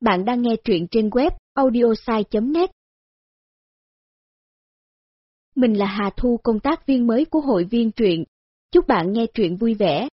Bạn đang nghe truyện trên web audiosai.net. Mình là Hà Thu, công tác viên mới của hội viên truyện. Chúc bạn nghe truyện vui vẻ.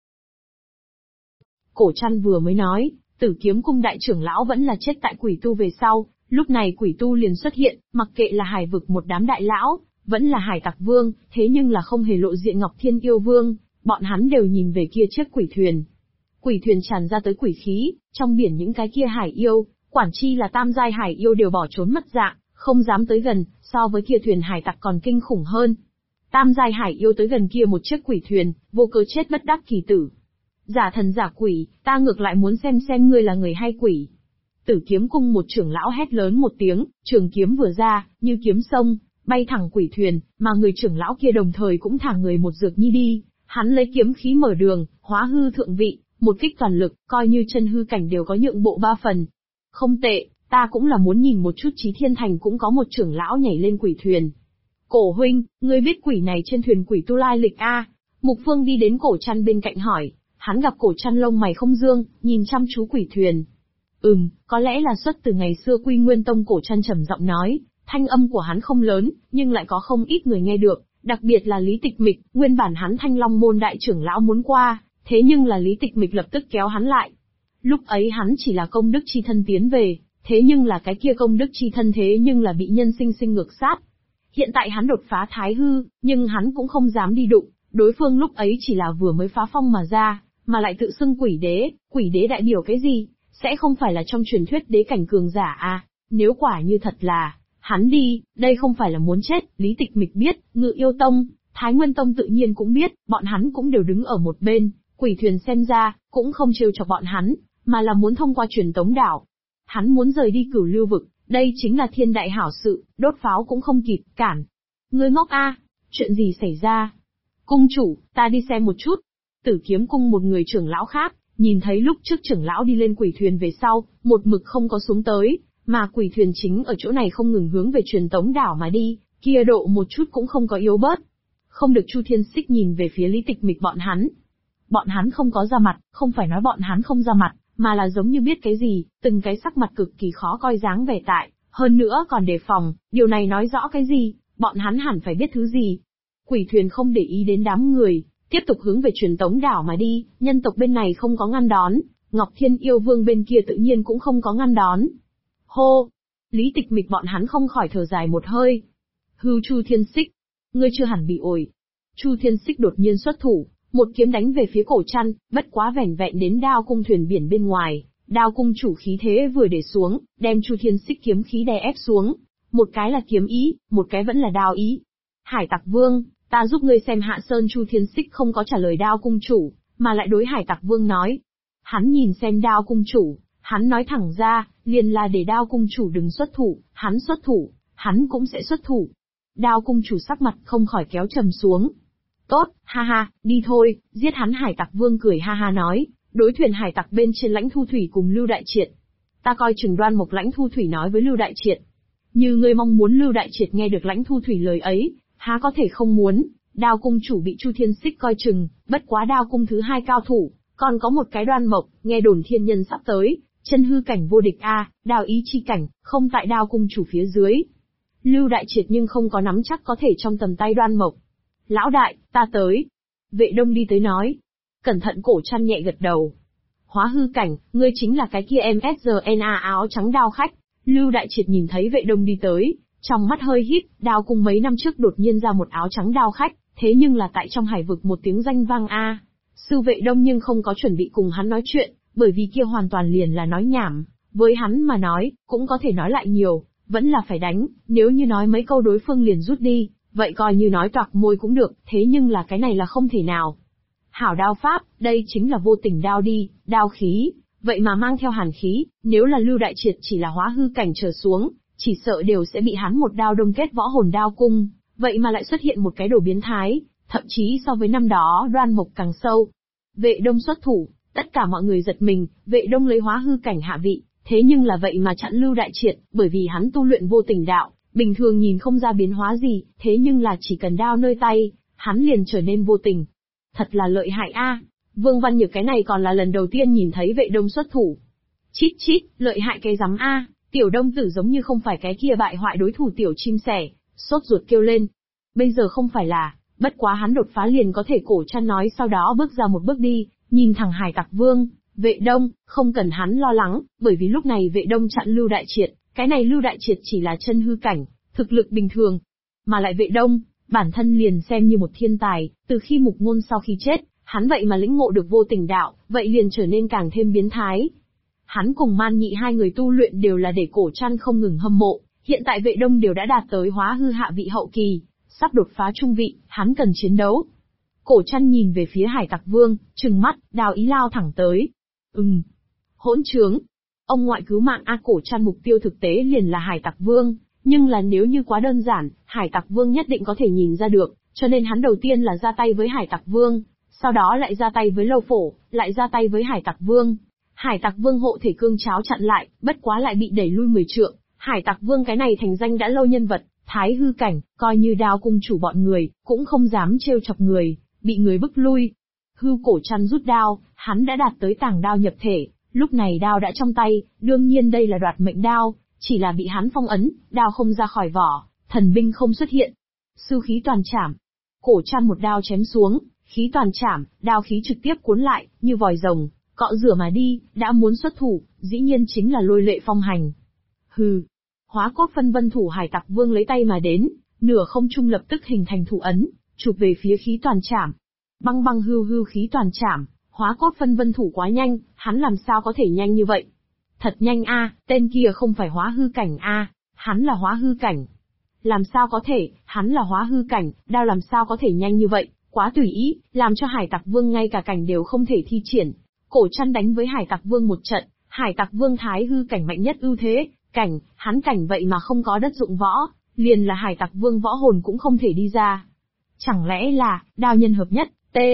Cổ Trăn vừa mới nói, Tử Kiếm Cung đại trưởng lão vẫn là chết tại quỷ tu về sau, lúc này quỷ tu liền xuất hiện, mặc kệ là hải vực một đám đại lão, vẫn là hải tặc vương, thế nhưng là không hề lộ diện Ngọc Thiên Yêu Vương, bọn hắn đều nhìn về kia chiếc quỷ thuyền. Quỷ thuyền tràn ra tới quỷ khí, trong biển những cái kia hải yêu, quản chi là tam giai hải yêu đều bỏ trốn mất dạng, không dám tới gần, so với kia thuyền hải tặc còn kinh khủng hơn. Tam giai hải yêu tới gần kia một chiếc quỷ thuyền, vô cớ chết bất đắc kỳ tử. Giả thần giả quỷ, ta ngược lại muốn xem ngươi là người hay quỷ. Tử Kiếm Cung một trưởng lão hét lớn một tiếng, trường kiếm vừa ra, như kiếm sông, bay thẳng quỷ thuyền, mà người trưởng lão kia đồng thời cũng thả người một dược nhi đi, hắn lấy kiếm khí mở đường, hóa hư thượng vị, một kích toàn lực, coi như chân hư cảnh đều có nhượng bộ 3 phần. Không tệ, ta cũng là muốn nhìn một chút Chí Thiên Thành cũng có một trưởng lão nhảy lên quỷ thuyền. Cổ huynh, ngươi biết quỷ này trên thuyền quỷ tu lai lịch a? Mục Phương đi đến Cổ Trăn bên cạnh hỏi, hắn gặp Cổ Trăn lông mày không dương, nhìn chăm chú quỷ thuyền. Có lẽ là xuất từ ngày xưa Quy Nguyên Tông. Cổ Trăn trầm giọng nói, thanh âm của hắn không lớn, nhưng lại có không ít người nghe được, đặc biệt là Lý Tịch Mịch, nguyên bản hắn Thanh Long môn đại trưởng lão muốn qua, thế nhưng là Lý Tịch Mịch lập tức kéo hắn lại. Lúc ấy hắn chỉ là công đức chi thân tiến về, thế nhưng là cái kia công đức chi thân thế nhưng là bị nhân sinh sinh ngược sát. Hiện tại hắn đột phá thái hư, nhưng hắn cũng không dám đi đụng, đối phương lúc ấy chỉ là vừa mới phá phong mà ra, mà lại tự xưng quỷ đế đại biểu cái gì, sẽ không phải là trong truyền thuyết đế cảnh cường giả à, nếu quả như thật là, hắn đi, đây không phải là muốn chết. Lý Tịch Mịch biết, Ngự Yêu Tông, Thái Nguyên Tông tự nhiên cũng biết, bọn hắn cũng đều đứng ở một bên, quỷ thuyền xem ra, cũng không trêu chọc bọn hắn, mà là muốn thông qua truyền tống đảo. Hắn muốn rời đi Cửu Lưu vực, đây chính là thiên đại hảo sự, đốt pháo cũng không kịp cản. Ngươi ngốc a, chuyện gì xảy ra? Cung chủ, ta đi xem một chút. Tử Kiếm Cung một người trưởng lão khác, nhìn thấy lúc trước trưởng lão đi lên quỷ thuyền về sau, một mực không có xuống tới, mà quỷ thuyền chính ở chỗ này không ngừng hướng về truyền tống đảo mà đi, kia độ một chút cũng không có yếu bớt. Không được. Chu Thiên Xích nhìn về phía Lý Tịch Mịch bọn hắn. Bọn hắn không có ra mặt, không phải nói bọn hắn không ra mặt, mà là giống như biết cái gì, từng cái sắc mặt cực kỳ khó coi dáng vẻ tại, hơn nữa còn đề phòng, điều này nói rõ cái gì, bọn hắn hẳn phải biết thứ gì. Quỷ thuyền không để ý đến đám người, tiếp tục hướng về truyền tống đảo mà đi, nhân tộc bên này không có ngăn đón, Ngọc Thiên Yêu Vương bên kia tự nhiên cũng không có ngăn đón. Hô! Lý Tịch Mịch bọn hắn không khỏi thở dài một hơi. Hư Chu Thiên Xích! Ngươi chưa hẳn bị ổi. Chu Thiên Xích đột nhiên xuất thủ, một kiếm đánh về phía Cổ Trăn, bất quá vẻn vẹn đến Đao Cung thuyền biển bên ngoài, Đao Cung chủ khí thế vừa để xuống, đem Chu Thiên Xích kiếm khí đè ép xuống. Một cái là kiếm ý, một cái vẫn là đao ý. Hải Tặc Vương, ta giúp ngươi xem Hạ Sơn. Chu Thiên Xích không có trả lời Đao Cung chủ, mà lại đối Hải Tặc Vương nói. Hắn nhìn xem Đao Cung chủ, hắn nói thẳng ra, liền là để Đao Cung chủ đừng xuất thủ, hắn xuất thủ, hắn cũng sẽ xuất thủ. Đao Cung chủ sắc mặt không khỏi kéo trầm xuống. Tốt, ha ha, đi thôi, giết hắn. Hải Tặc Vương cười ha ha nói, đối thuyền hải tặc bên trên Lãnh Thu Thủy cùng Lưu Đại Triệt. Ta coi chừng Đoan Mộc. Lãnh Thu Thủy nói với Lưu Đại Triệt. Như ngươi mong muốn. Lưu Đại Triệt nghe được Lãnh Thu Thủy lời ấy, há có thể không muốn. Đao Cung chủ bị Chu Thiên Xích coi chừng, bất quá Đao Cung thứ 2 cao thủ, còn có một cái Đoan Mộc, nghe đồn thiên nhân sắp tới, chân hư cảnh vô địch a, đao ý chi cảnh, không tại Đao Cung chủ phía dưới. Lưu Đại Triệt nhưng không có nắm chắc có thể trong tầm tay Đoan Mộc. Lão đại, ta tới. Vệ Đông đi tới nói. Cẩn thận. Cổ Trăn nhẹ gật đầu. Hóa hư cảnh, ngươi chính là cái kia MSRNA áo trắng đao khách. Lưu Đại Triệt nhìn thấy Vệ Đông đi tới, trong mắt hơi híp. Đao Cung mấy năm trước đột nhiên ra một áo trắng đao khách, thế nhưng là tại trong hải vực một tiếng danh vang a. Sư Vệ Đông nhưng không có chuẩn bị cùng hắn nói chuyện, bởi vì kia hoàn toàn liền là nói nhảm. Với hắn mà nói, cũng có thể nói lại nhiều, vẫn là phải đánh, nếu như nói mấy câu đối phương liền rút đi, vậy coi như nói toạc môi cũng được, thế nhưng là cái này là không thể nào. Hảo đao pháp, đây chính là vô tình đao đi, đao khí, vậy mà mang theo hàn khí, nếu là Lưu Đại Triệt chỉ là hóa hư cảnh trở xuống, chỉ sợ đều sẽ bị hắn một đao đông kết võ hồn. Đao cung, vậy mà lại xuất hiện một cái đồ biến thái, thậm chí so với năm đó Đoan Mộc càng sâu. Vệ Đông xuất thủ, tất cả mọi người giật mình. Vệ Đông lấy hóa hư cảnh hạ vị, thế nhưng là vậy mà chặn Lưu Đại Triệt, bởi vì hắn tu luyện vô tình đạo. Bình thường nhìn không ra biến hóa gì, thế nhưng là chỉ cần đao nơi tay, hắn liền trở nên vô tình. Thật là lợi hại a. Vương Văn Nhược cái này còn là lần đầu tiên nhìn thấy Vệ Đông xuất thủ. Chít chít, lợi hại cái rắm a, Tiểu Đông Tử giống như không phải cái kia bại hoại đối thủ tiểu chim sẻ, sốt ruột kêu lên. Bây giờ không phải là, bất quá hắn đột phá liền có thể. Cổ Trăn nói, sau đó bước ra một bước đi, nhìn thẳng Hải Tặc Vương. Vệ Đông, không cần hắn lo lắng, bởi vì lúc này Vệ Đông chặn Lưu Đại Triệt, cái này Lưu Đại Triệt chỉ là chân hư cảnh, thực lực bình thường. Mà lại Vệ Đông, bản thân liền xem như một thiên tài, từ khi Mục Ngôn sau khi chết, hắn vậy mà lĩnh ngộ được vô tình đạo, vậy liền trở nên càng thêm biến thái. Hắn cùng Man Nhị hai người tu luyện đều là để Cổ Trăn không ngừng hâm mộ, hiện tại Vệ Đông đều đã đạt tới hóa hư hạ vị hậu kỳ, sắp đột phá trung vị, hắn cần chiến đấu. Cổ Trăn nhìn về phía Hải Tặc Vương, trừng mắt, đao ý lao thẳng tới. Hỗn trướng. Ông ngoại cứu mạng a. Cổ Trăn mục tiêu thực tế liền là Hải Tặc Vương, nhưng là nếu như quá đơn giản, Hải Tặc Vương nhất định có thể nhìn ra được, cho nên hắn đầu tiên là ra tay với Hải Tặc Vương, sau đó lại ra tay với Lâu Phổ, lại ra tay với Hải Tặc Vương. Hải Tặc Vương hộ thể cương cháo chặn lại, bất quá lại bị đẩy lui 10 trượng. Hải Tặc Vương cái này thành danh đã lâu nhân vật, thái hư cảnh, coi như Đao cung chủ bọn người, cũng không dám trêu chọc người, bị người bức lui. Cổ Trăn rút đao, hắn đã đạt tới tàng đao nhập thể, lúc này đao đã trong tay, đương nhiên đây là đoạt mệnh đao, chỉ là bị hắn phong ấn, đao không ra khỏi vỏ, thần binh không xuất hiện. Sư khí toàn chảm. Cổ Trăn một đao chém xuống, khí toàn chảm, đao khí trực tiếp cuốn lại, như vòi rồng, cọ rửa mà đi, đã muốn xuất thủ, dĩ nhiên chính là Lôi Lệ Phong Hành. Hóa cốt phân vân thủ Hải Tặc Vương lấy tay mà đến, nửa không trung lập tức hình thành thủ ấn, chụp về phía khí toàn chảm. Băng băng hưu khí toàn chảm, hóa cốt phân vân thủ quá nhanh, hắn làm sao có thể nhanh như vậy? Thật nhanh a, tên kia không phải hóa hư cảnh a, hắn là hóa hư cảnh. Làm sao có thể, hắn là hóa hư cảnh, đao làm sao có thể nhanh như vậy, quá tùy ý, làm cho Hải Tặc Vương ngay cả cảnh đều không thể thi triển. Cổ Trăn đánh với Hải Tặc Vương một trận, Hải Tặc Vương thái hư cảnh mạnh nhất ưu thế, cảnh, hắn cảnh vậy mà không có đất dụng võ, liền là Hải Tặc Vương võ hồn cũng không thể đi ra. Chẳng lẽ là, đao nhân hợp nhất,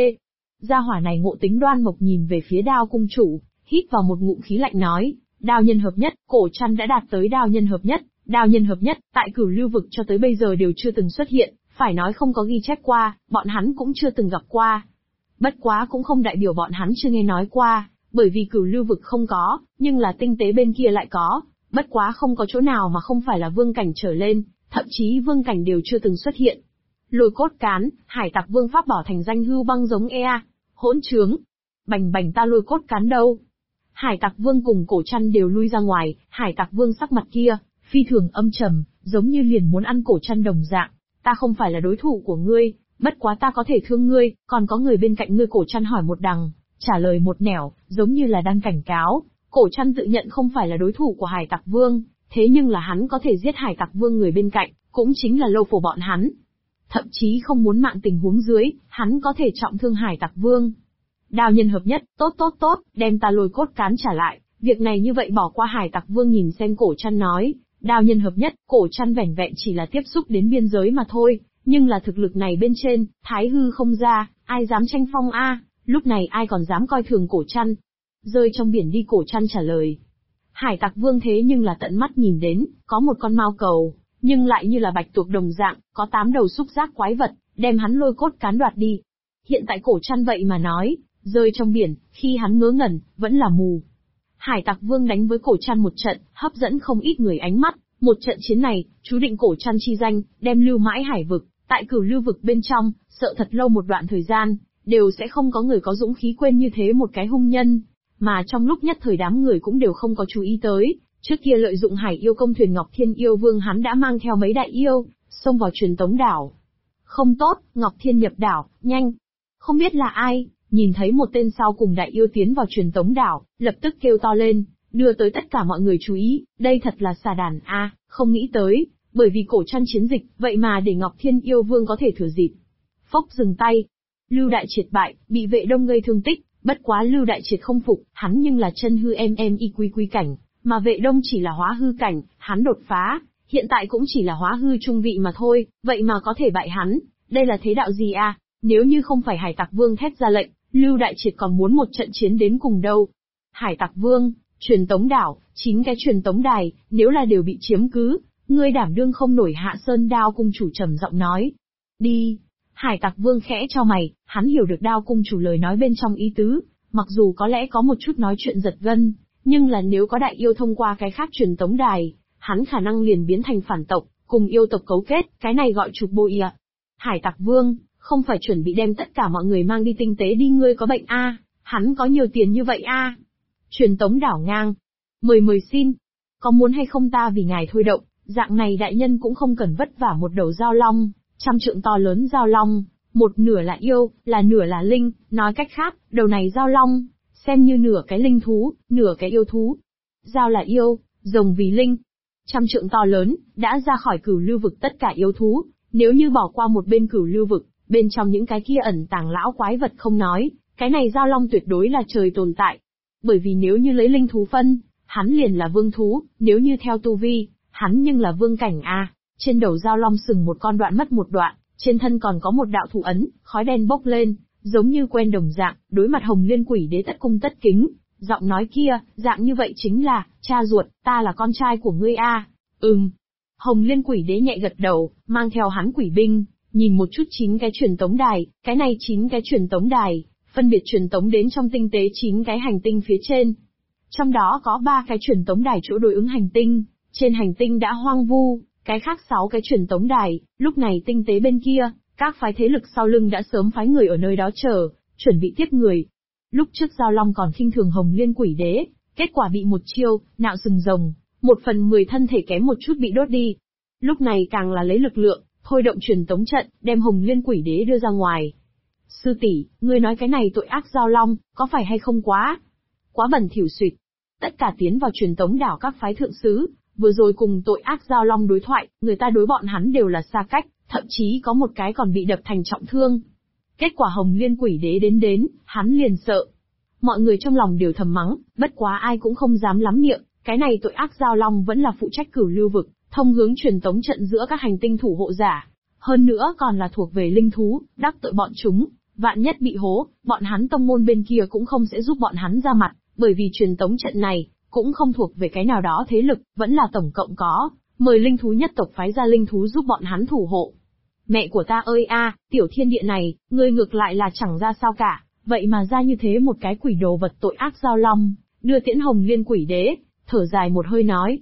Gia hỏa này ngộ tính đoan mộc nhìn về phía Đao cung chủ, hít vào một ngụm khí lạnh nói, đao nhân hợp nhất, Cổ Trăn đã đạt tới đao nhân hợp nhất. Đao nhân hợp nhất, tại Cửu Lưu vực cho tới bây giờ đều chưa từng xuất hiện, phải nói không có ghi chép qua, bọn hắn cũng chưa từng gặp qua. Bất quá cũng không đại biểu bọn hắn chưa nghe nói qua, bởi vì Cửu Lưu vực không có, nhưng là tinh tế bên kia lại có, bất quá không có chỗ nào mà không phải là vương cảnh trở lên, thậm chí vương cảnh đều chưa từng xuất hiện. Lôi cốt cán, Hải Tặc Vương pháp bảo thành danh hưu băng giống hỗn trướng. Bành bành, ta lôi cốt cán đâu? Hải Tặc Vương cùng Cổ Trăn đều lui ra ngoài, Hải Tặc Vương sắc mặt kia, phi thường âm trầm, giống như liền muốn ăn Cổ Trăn đồng dạng. Ta không phải là đối thủ của ngươi, bất quá ta có thể thương ngươi, còn có người bên cạnh ngươi. Cổ Trăn hỏi một đằng, trả lời một nẻo, giống như là đang cảnh cáo. Cổ Trăn tự nhận không phải là đối thủ của Hải Tặc Vương, thế nhưng là hắn có thể giết Hải Tặc Vương người bên cạnh, cũng chính là Lâu Phổ bọn hắn. Thậm chí không muốn mạng tình huống dưới, hắn có thể trọng thương Hải Tặc Vương. Đao nhân hợp nhất, tốt, đem ta lôi cốt cán trả lại, việc này như vậy bỏ qua. Hải Tặc Vương nhìn xem Cổ Trăn nói, đao nhân hợp nhất, Cổ Trăn vẻn vẹn chỉ là tiếp xúc đến biên giới mà thôi, nhưng là thực lực này bên trên, thái hư không ra, ai dám tranh phong a? Lúc này ai còn dám coi thường Cổ Trăn? Rơi trong biển đi. Cổ Trăn trả lời. Hải Tặc Vương thế nhưng là tận mắt nhìn đến, có một con mao cầu, nhưng lại như là bạch tuộc đồng dạng, có 8 đầu xúc giác quái vật, đem hắn lôi cốt cán đoạt đi. Hiện tại Cổ Trăn vậy mà nói, rơi trong biển, khi hắn ngớ ngẩn, vẫn là mù. Hải Tặc Vương đánh với Cổ Trăn một trận, hấp dẫn không ít người ánh mắt. Một trận chiến này, chú định Cổ Trăn chi danh, đem lưu mãi hải vực, tại Cửu Lưu vực bên trong, sợ thật lâu một đoạn thời gian, đều sẽ không có người có dũng khí quên như thế một cái hung nhân. Mà trong lúc nhất thời đám người cũng đều không có chú ý tới, trước kia lợi dụng Hải Yêu công thuyền Ngọc Thiên Yêu Vương hắn đã mang theo mấy đại yêu, xông vào Truyền Tống đảo. Không tốt, Ngọc Thiên nhập đảo, nhanh. Không biết là ai, nhìn thấy một tên sau cùng đại yêu tiến vào Truyền Tống đảo, lập tức kêu to lên, đưa tới tất cả mọi người chú ý, đây thật là xà đàn a, không nghĩ tới, bởi vì Cổ Trăn chiến dịch, vậy mà để Ngọc Thiên Yêu Vương có thể thừa dịp. Phốc dừng tay. Lưu Đại Triệt bại, bị Vệ Đông gây thương tích, bất quá Lưu Đại Triệt không phục, hắn nhưng là chân hư quy cảnh, mà Vệ Đông chỉ là hóa hư cảnh, hắn đột phá, hiện tại cũng chỉ là hóa hư trung vị mà thôi, vậy mà có thể bại hắn, đây là thế đạo gì a? Nếu như không phải Hải Tặc Vương thét ra lệnh, Lưu Đại Triệt còn muốn một trận chiến đến cùng đâu. Hải Tặc Vương, Truyền Tống đảo, 9 cái truyền tống đài, nếu là đều bị chiếm cứ, ngươi đảm đương không nổi. Hạ Sơn Đao cung chủ trầm giọng nói. Đi. Hải Tặc Vương khẽ cho mày, hắn hiểu được Đao cung chủ lời nói bên trong ý tứ, mặc dù có lẽ có một chút nói chuyện giật gân, Nhưng là nếu có đại yêu thông qua cái khác truyền tống đài, hắn khả năng liền biến thành phản tộc, cùng yêu tộc cấu kết, cái này gọi trục bô ỉa. Hải Tặc Vương, không phải chuẩn bị đem tất cả mọi người mang đi tinh tế đi, ngươi có bệnh a? Hắn có nhiều tiền như vậy a? Truyền tống đảo ngang. Mời xin. Có muốn hay không ta vì ngài thôi động, dạng này đại nhân cũng không cần vất vả một đầu giao long, 100 trượng to lớn giao long, một nửa là yêu, là nửa là linh, nói cách khác, đầu này giao long, xem như nửa cái linh thú, nửa cái yêu thú. Giao là yêu, rồng vì linh. 100 trượng to lớn, đã ra khỏi cửu lưu vực tất cả yêu thú, nếu như bỏ qua một bên cửu lưu vực, bên trong những cái kia ẩn tàng lão quái vật không nói, cái này giao long tuyệt đối là trời tồn tại. Bởi vì nếu như lấy linh thú phân, hắn liền là vương thú, nếu như theo tu vi, hắn nhưng là vương cảnh a. Trên đầu giao long sừng một con đoạn mất một đoạn, trên thân còn có một đạo thủ ấn, khói đen bốc lên, giống như quen đồng dạng, đối mặt Hồng Liên Quỷ Đế tất cung tất kính, giọng nói kia, dạng như vậy chính là, cha ruột, ta là con trai của ngươi a. Hồng Liên Quỷ Đế nhẹ gật đầu, mang theo hắn quỷ binh, nhìn một chút 9 cái truyền tống đài, cái này 9 cái truyền tống đài, phân biệt truyền tống đến trong tinh tế 9 cái hành tinh phía trên. Trong đó có 3 cái truyền tống đài chỗ đối ứng hành tinh, trên hành tinh đã hoang vu, cái khác 6 cái truyền tống đài, lúc này tinh tế bên kia, các phái thế lực sau lưng đã sớm phái người ở nơi đó chờ, chuẩn bị tiếp người. Lúc trước Giao Long còn khinh thường Hồng Liên Quỷ Đế, kết quả bị một chiêu, nạo sừng rồng, 1/10 thân thể kém một chút bị đốt đi. Lúc này càng là lấy lực lượng, thôi động truyền tống trận, đem Hồng Liên Quỷ Đế đưa ra ngoài. Sư tỷ, ngươi nói cái này tội ác Giao Long, có phải hay không quá bẩn thỉu xuyệt. Tất cả tiến vào truyền tống đảo các phái thượng sứ, vừa rồi cùng tội ác Giao Long đối thoại, người ta đối bọn hắn đều là xa cách, thậm chí có một cái còn bị đập thành trọng thương. Kết quả Hồng Liên Quỷ Đế đến, hắn liền sợ. Mọi người trong lòng đều thầm mắng, bất quá ai cũng không dám lắm miệng, cái này tội ác Giao Long vẫn là phụ trách cửu lưu vực, thông hướng truyền tống trận giữa các hành tinh thủ hộ giả. Hơn nữa còn là thuộc về linh thú, đắc tội bọn chúng, vạn nhất bị hố, bọn hắn tông môn bên kia cũng không sẽ giúp bọn hắn ra mặt, bởi vì truyền tống trận này, cũng không thuộc về cái nào đó thế lực, vẫn là tổng cộng có, mời linh thú nhất tộc phái ra linh thú giúp bọn hắn thủ hộ. Mẹ của ta ơi a, tiểu thiên địa này, ngươi ngược lại là chẳng ra sao cả, vậy mà ra như thế một cái quỷ đồ vật tội ác Giao Long, đưa tiễn Hồng Liên Quỷ Đế, thở dài một hơi nói.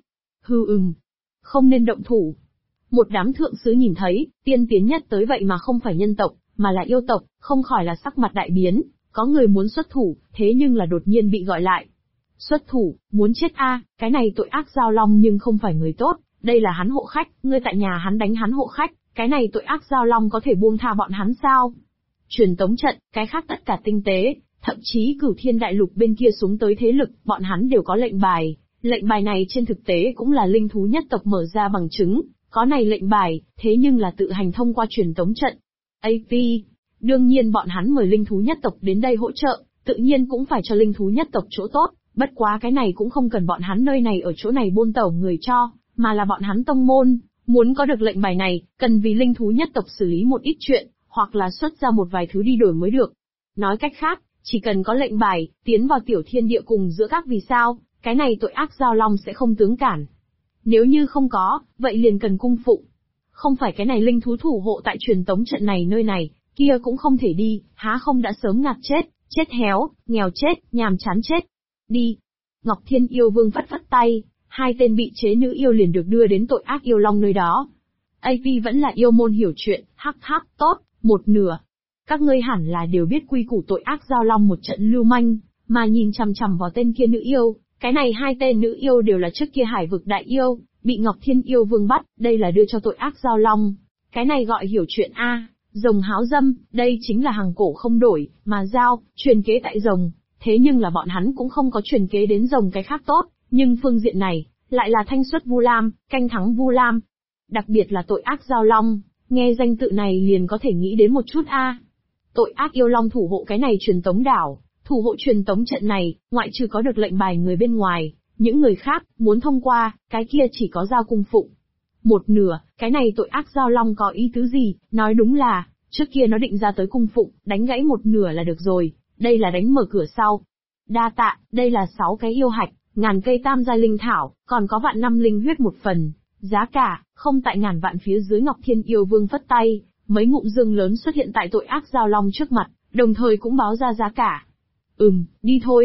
Không nên động thủ. Một đám thượng sứ nhìn thấy, tiên tiến nhất tới vậy mà không phải nhân tộc, mà là yêu tộc, không khỏi là sắc mặt đại biến, có người muốn xuất thủ, thế nhưng là đột nhiên bị gọi lại. Xuất thủ, muốn chết a, cái này tội ác Giao Long nhưng không phải người tốt, đây là hắn hộ khách, ngươi tại nhà hắn đánh hắn hộ khách, cái này tội ác Giao Long có thể buông tha bọn hắn sao? Truyền tống trận, cái khác tất cả tinh tế, thậm chí Cửu Thiên Đại Lục bên kia xuống tới thế lực, bọn hắn đều có lệnh bài này trên thực tế cũng là linh thú nhất tộc mở ra bằng chứng, có này lệnh bài, thế nhưng là tự hành thông qua truyền tống trận. AP, đương nhiên bọn hắn mời linh thú nhất tộc đến đây hỗ trợ, tự nhiên cũng phải cho linh thú nhất tộc chỗ tốt, bất quá cái này cũng không cần bọn hắn nơi này ở chỗ này buôn tẩu người cho, mà là bọn hắn tông môn, muốn có được lệnh bài này, cần vì linh thú nhất tộc xử lý một ít chuyện, hoặc là xuất ra một vài thứ đi đổi mới được. Nói cách khác, chỉ cần có lệnh bài, tiến vào tiểu thiên địa cùng giữa các vì sao, cái này tội ác Giao Long sẽ không tướng cản. Nếu như không có, vậy liền cần cung phụng. Không phải cái này linh thú thủ hộ tại truyền tống trận này nơi này, kia cũng không thể đi, há không đã sớm ngạt chết héo, nghèo chết, nhàm chán chết. Đi. Ngọc Thiên Yêu Vương phất phất tay, 2 tên bị chế nữ yêu liền được đưa đến tội ác yêu long nơi đó. AP vẫn là yêu môn hiểu chuyện, hắc, tốt, một nửa. Các ngươi hẳn là đều biết quy củ tội ác Giao Long một trận lưu manh, mà nhìn chằm chằm vào tên kia nữ yêu, cái này 2 tên nữ yêu đều là trước kia Hải vực đại yêu, bị Ngọc Thiên Yêu Vương bắt, đây là đưa cho tội ác Giao Long. Cái này gọi hiểu chuyện a, rồng háo dâm, đây chính là hàng cổ không đổi, mà giao, truyền kế tại rồng, thế nhưng là bọn hắn cũng không có truyền kế đến rồng cái khác tốt, nhưng phương diện này, lại là thanh xuất Vu Lam, canh thắng Vu Lam. Đặc biệt là tội ác Giao Long, nghe danh tự này liền có thể nghĩ đến một chút a. Tội ác yêu long thủ hộ cái này truyền tống đảo, thủ hộ truyền tống trận này, ngoại trừ có được lệnh bài người bên ngoài, những người khác, muốn thông qua, cái kia chỉ có giao cung phụng. Một nửa, cái này tội ác Giao Long có ý tứ gì, nói đúng là, trước kia nó định ra tới cung phụng, đánh gãy một nửa là được rồi, đây là đánh mở cửa sau. Đa tạ, đây là 6 cái yêu hạch, 1000 cây tam giai linh thảo, còn có vạn năm linh huyết một phần, giá cả, không tại ngàn vạn phía dưới. Ngọc Thiên Yêu Vương phất tay, mấy ngụm dương lớn xuất hiện tại tội ác Giao Long trước mặt, đồng thời cũng báo ra giá cả. Đi thôi.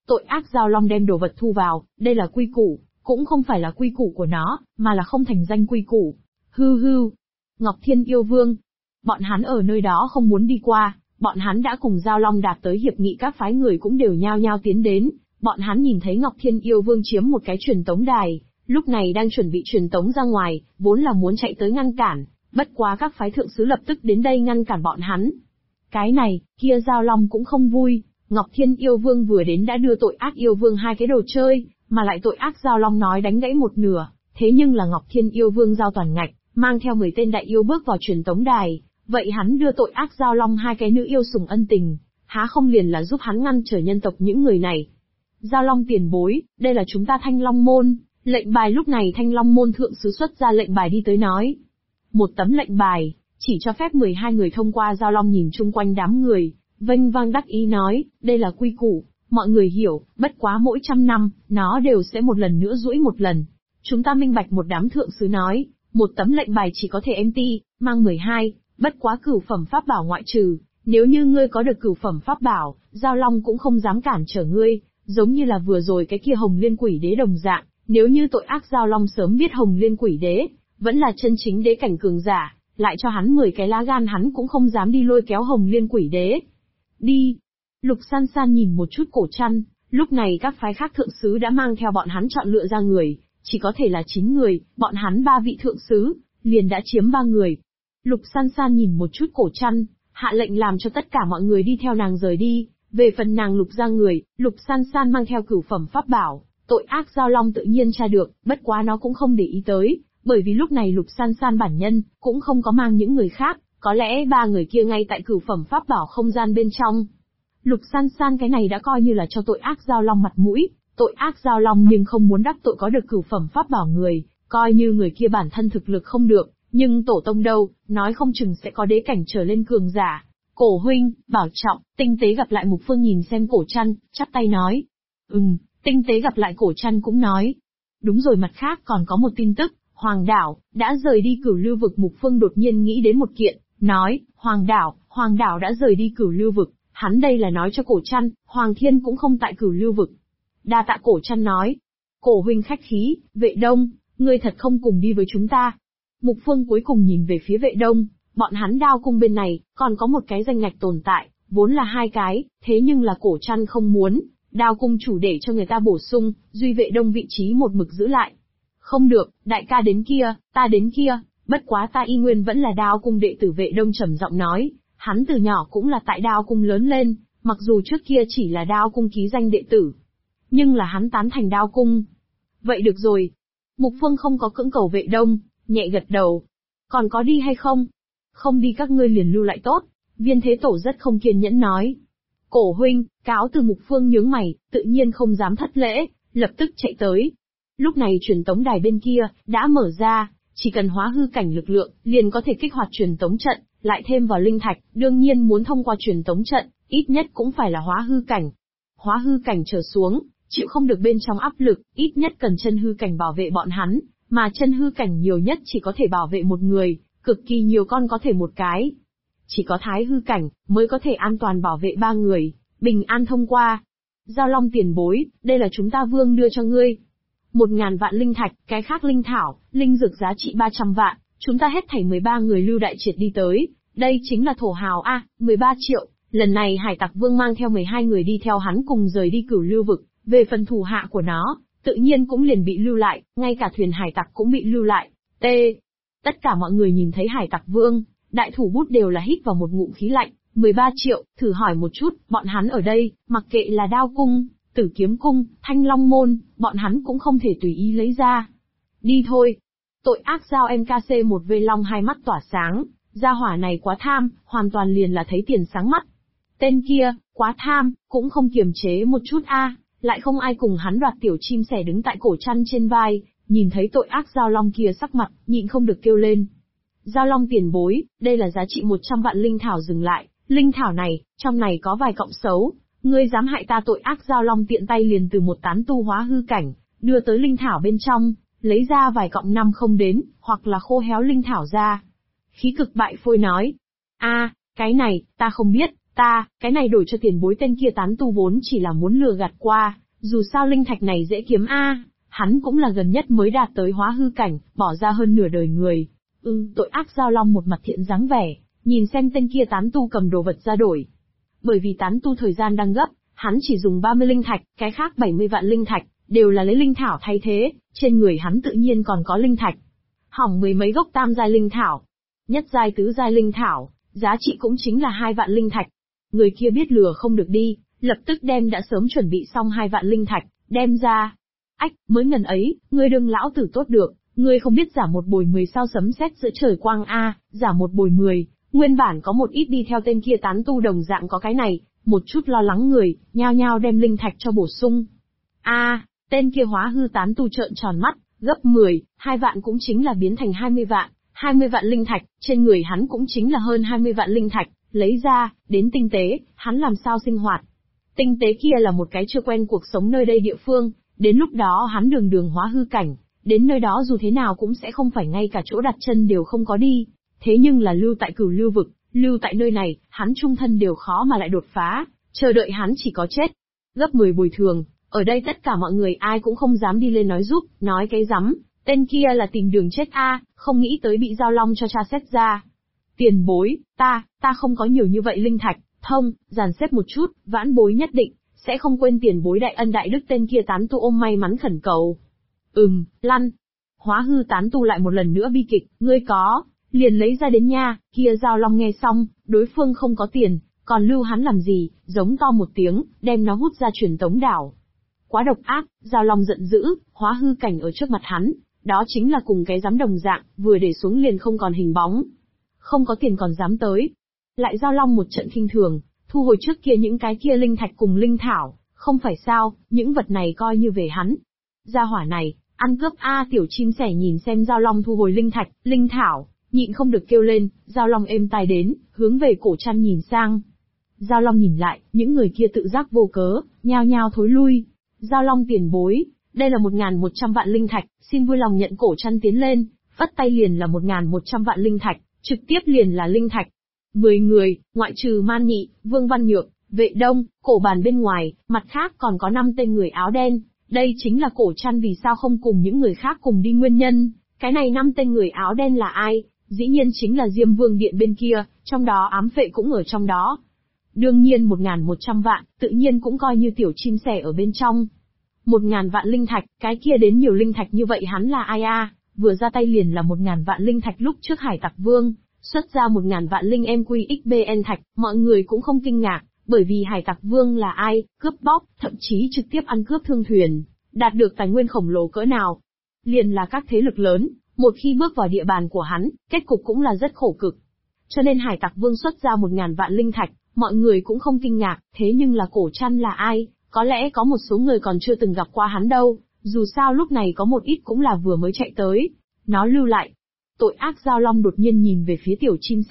Tội ác Giao Long đem đồ vật thu vào, đây là quy củ, cũng không phải là quy củ của nó, mà là không thành danh quy củ. Hư hư. Ngọc Thiên Yêu Vương. Bọn hắn ở nơi đó không muốn đi qua, bọn hắn đã cùng Giao Long đạt tới hiệp nghị, các phái người cũng đều nhao nhao tiến đến. Bọn hắn nhìn thấy Ngọc Thiên Yêu Vương chiếm một cái truyền tống đài, lúc này đang chuẩn bị truyền tống ra ngoài, vốn là muốn chạy tới ngăn cản, bất quá các phái thượng sứ lập tức đến đây ngăn cản bọn hắn. Cái này, kia Giao Long cũng không vui, Ngọc Thiên Yêu Vương vừa đến đã đưa tội ác Yêu Vương hai cái đồ chơi, mà lại tội ác Giao Long nói đánh gãy một nửa, thế nhưng là Ngọc Thiên Yêu Vương giao toàn ngạch, mang theo 10 tên đại yêu bước vào truyền tống đài, vậy hắn đưa tội ác Giao Long hai cái nữ yêu sủng ân tình, há không liền là giúp hắn ngăn trở nhân tộc những người này. Giao Long tiền bối, đây là chúng ta Thanh Long Môn. Lệnh bài. Lúc này Thanh Long Môn thượng sứ xuất ra lệnh bài đi tới nói. Một tấm lệnh bài, chỉ cho phép 12 người thông qua. Giao Long nhìn chung quanh đám người, vênh vang đắc ý nói, đây là quy củ, mọi người hiểu, bất quá mỗi 100 năm, nó đều sẽ một lần nữa duỗi một lần. Chúng ta minh bạch. Một đám thượng sứ nói, một tấm lệnh bài chỉ có thể MT, mang 12, bất quá cửu phẩm pháp bảo ngoại trừ, nếu như ngươi có được cửu phẩm pháp bảo, Giao Long cũng không dám cản trở ngươi, giống như là vừa rồi cái kia Hồng Liên Quỷ Đế đồng dạng. Nếu như tội ác Giao Long sớm biết Hồng Liên Quỷ Đế vẫn là chân chính đế cảnh cường giả, lại cho hắn 10 cái lá gan hắn cũng không dám đi lôi kéo Hồng Liên Quỷ Đế. Đi. Lục San San nhìn một chút Cổ Trăn, lúc này các phái khác thượng sứ đã mang theo bọn hắn chọn lựa ra người, chỉ có thể là 9 người, bọn hắn 3 vị thượng sứ, liền đã chiếm 3 người. Lục San San nhìn một chút Cổ Trăn, hạ lệnh làm cho tất cả mọi người đi theo nàng rời đi, về phần nàng Lục ra người, Lục San San mang theo cửu phẩm pháp bảo. Tội ác Giao Long tự nhiên tra được, bất quá nó cũng không để ý tới, bởi vì lúc này Lục San San bản nhân, cũng không có mang những người khác, có lẽ 3 người kia ngay tại cửu phẩm pháp bảo không gian bên trong. Lục San San cái này đã coi như là cho tội ác Giao Long mặt mũi, tội ác Giao Long nhưng không muốn đắc tội có được cửu phẩm pháp bảo người, coi như người kia bản thân thực lực không được, nhưng tổ tông đâu, nói không chừng sẽ có đế cảnh trở lên cường giả. Cổ huynh, bảo trọng. Tinh tế gặp lại Mục Phương nhìn xem Cổ Trăn, chắp tay nói. Tinh tế gặp lại Cổ Trăn cũng nói. Đúng rồi, mặt khác còn có một tin tức, Hoàng đảo, đã rời đi Cửu Lưu Vực. Mục Phương đột nhiên nghĩ đến một kiện, nói, Hoàng đảo đã rời đi Cửu Lưu Vực, hắn đây là nói cho Cổ Trăn, Hoàng Thiên cũng không tại Cửu Lưu Vực. Đa tạ. Cổ Trăn nói. Cổ huynh khách khí, Vệ Đông, ngươi thật không cùng đi với chúng ta. Mục Phương cuối cùng nhìn về phía Vệ Đông, bọn hắn Đao Cung bên này, còn có một cái danh ngạch tồn tại, vốn là 2 cái, thế nhưng là Cổ Trăn không muốn. Đao Cung chủ để cho người ta bổ sung, duy Vệ Đông vị trí một mực giữ lại. Không được, đại ca đến kia, ta đến kia, bất quá ta y nguyên vẫn là Đao Cung đệ tử. Vệ Đông trầm giọng nói, hắn từ nhỏ cũng là tại Đao Cung lớn lên, mặc dù trước kia chỉ là Đao Cung ký danh đệ tử, nhưng là hắn tán thành Đao Cung. Vậy được rồi. Mục Phương không có cưỡng cầu Vệ Đông, nhẹ gật đầu. Còn có đi hay không? Không đi các ngươi liền lưu lại tốt. Viên Thế Tổ rất không kiên nhẫn nói. Cổ huynh, cáo từ. Mục Phương nhướng mày, tự nhiên không dám thất lễ, lập tức chạy tới. Lúc này truyền tống đài bên kia, đã mở ra, chỉ cần hóa hư cảnh lực lượng, liền có thể kích hoạt truyền tống trận, lại thêm vào linh thạch, đương nhiên muốn thông qua truyền tống trận, ít nhất cũng phải là hóa hư cảnh. Hóa hư cảnh trở xuống, chịu không được bên trong áp lực, ít nhất cần chân hư cảnh bảo vệ bọn hắn, mà chân hư cảnh nhiều nhất chỉ có thể bảo vệ một người, cực kỳ nhiều con có thể một cái. Chỉ có thái hư cảnh, mới có thể an toàn bảo vệ 3 người, bình an thông qua. Giao Long tiền bối, đây là chúng ta vương đưa cho ngươi. 1000 vạn linh thạch, cái khác linh thảo, linh dược giá trị 300 vạn, chúng ta hết thảy 13 người Lưu Đại Triệt đi tới. Đây chính là thổ hào A, 13 triệu, lần này Hải Tặc Vương mang theo 12 người đi theo hắn cùng rời đi Cửu Lưu Vực, về phần thủ hạ của nó, tự nhiên cũng liền bị lưu lại, ngay cả thuyền hải tặc cũng bị lưu lại. Tất cả mọi người nhìn thấy Hải Tặc Vương, đại thủ bút đều là hít vào một ngụm khí lạnh. 13 triệu, thử hỏi một chút, bọn hắn ở đây, mặc kệ là Đao Cung, Tử Kiếm Cung, Thanh Long Môn, bọn hắn cũng không thể tùy ý lấy ra. Đi thôi. Tội ác Giao MKC một vê long hai mắt tỏa sáng, gia hỏa này quá tham, hoàn toàn liền là thấy tiền sáng mắt. Tên kia, quá tham, cũng không kiềm chế một chút a, lại không ai cùng hắn đoạt tiểu chim sẻ đứng tại Cổ Trăn trên vai, nhìn thấy tội ác Giao Long kia sắc mặt, nhịn không được kêu lên. Giao Long tiền bối, đây là giá trị 100 vạn linh thảo. Dừng lại, linh thảo này, trong này có vài cọng xấu, ngươi dám hại ta. Tội ác Giao Long tiện tay liền từ một tán tu hóa hư cảnh, đưa tới linh thảo bên trong, lấy ra vài cọng năm không đến, hoặc là khô héo linh thảo ra. Khí cực bại phôi nói, cái này, ta không biết, cái này đổi cho tiền bối tên kia tán tu vốn chỉ là muốn lừa gạt qua, dù sao linh thạch này dễ kiếm a, hắn cũng là gần nhất mới đạt tới hóa hư cảnh, bỏ ra hơn nửa đời người. Tội ác Giao Long một mặt thiện dáng vẻ, nhìn xem tên kia tán tu cầm đồ vật ra đổi. Bởi vì tán tu thời gian đang gấp, hắn chỉ dùng 30 linh thạch, cái khác 70 vạn linh thạch, đều là lấy linh thảo thay thế, trên người hắn tự nhiên còn có linh thạch. Hỏng mười mấy gốc tam giai linh thảo, nhất giai tứ giai linh thảo, giá trị cũng chính là 2 vạn linh thạch. Người kia biết lừa không được đi, lập tức đem đã sớm chuẩn bị xong 2 vạn linh thạch, đem ra. Ách, mới ngần ấy, ngươi đương lão tử tốt được, ngươi không biết giả một bồi 10 sao sấm sét giữa trời quang a, giả một bồi 10, nguyên bản có một ít đi theo tên kia tán tu đồng dạng có cái này, một chút lo lắng người, nhao nhao đem linh thạch cho bổ sung. Tên kia hóa hư tán tu trợn tròn mắt, gấp 10, 2 vạn cũng chính là biến thành 20 vạn linh thạch, trên người hắn cũng chính là hơn 20 vạn linh thạch, lấy ra, đến tinh tế, hắn làm sao sinh hoạt. Tinh tế kia là một cái chưa quen cuộc sống nơi đây địa phương, đến lúc đó hắn đường hóa hư cảnh, đến nơi đó dù thế nào cũng sẽ không phải ngay cả chỗ đặt chân đều không có đi, thế nhưng là lưu tại Cửu Lưu vực, lưu tại nơi này, hắn trung thân đều khó mà lại đột phá, chờ đợi hắn chỉ có chết. Gấp 10 bồi thường, ở đây tất cả mọi người ai cũng không dám đi lên nói giúp, nói cái rắm, tên kia là tìm đường chết không nghĩ tới bị Giao Long cho tra xét ra. Tiền bối, ta không có nhiều như vậy linh thạch, dàn xếp một chút, vãn bối nhất định sẽ không quên tiền bối đại ân đại đức. Tên kia tán tu ôm may mắn khẩn cầu. Lăn. Hóa hư tán tu lại một lần nữa bi kịch, ngươi có, liền lấy ra đến nha. Kia Giao Long nghe xong, đối phương không có tiền, còn lưu hắn làm gì, giống to một tiếng, đem nó hút ra truyền tống đảo. Quá độc ác, Giao Long giận dữ, hóa hư cảnh ở trước mặt hắn, đó chính là cùng cái giám đồng dạng, vừa để xuống liền không còn hình bóng. Không có tiền còn dám tới. Lại Giao Long một trận khinh thường, thu hồi trước kia những cái kia linh thạch cùng linh thảo, không phải sao, những vật này coi như về hắn. Gia hỏa này, ăn cướp tiểu chim sẻ nhìn xem Giao Long thu hồi linh thạch, linh thảo, nhịn không được kêu lên. Giao Long êm tai đến, hướng về Cổ Trăn nhìn sang. Giao Long nhìn lại, những người kia tự giác vô cớ, nhao nhao thối lui. Giao Long tiền bối, đây là 1.100 vạn linh thạch, xin vui lòng nhận. Cổ Trăn tiến lên, phất tay liền là 1.100 vạn linh thạch, trực tiếp liền là linh thạch. 10 người, ngoại trừ Man Nhị, Vương Văn Nhược, Vệ Đông, Cổ Bàn bên ngoài, mặt khác còn có 5 tên người áo đen. Đây chính là Cổ Trăn vì sao không cùng những người khác cùng đi nguyên nhân. Cái này 5 tên người áo đen là ai? Dĩ nhiên chính là Diêm Vương Điện bên kia, trong đó ám phệ cũng ở trong đó. Đương nhiên 1.100 vạn, tự nhiên cũng coi như tiểu chim sẻ ở bên trong. 1.000 vạn linh thạch, cái kia đến nhiều linh thạch như vậy hắn là ai vừa ra tay liền là 1.000 vạn linh thạch. Lúc trước Hải Tặc Vương xuất ra 1.000 vạn linh MQXBN thạch, mọi người cũng không kinh ngạc, bởi vì Hải Tặc Vương là ai, cướp bóc, thậm chí trực tiếp ăn cướp thương thuyền, đạt được tài nguyên khổng lồ cỡ nào. Liền là các thế lực lớn, một khi bước vào địa bàn của hắn, kết cục cũng là rất khổ cực. Cho nên Hải Tặc Vương xuất ra 1.000 vạn linh thạch, mọi người cũng không kinh ngạc, thế nhưng là Cổ Trăn là ai, có lẽ có một số người còn chưa từng gặp qua hắn đâu, dù sao lúc này có một ít cũng là vừa mới chạy tới. Nó lưu lại. Tội ác Giao Long đột nhiên nhìn về phía tiểu chim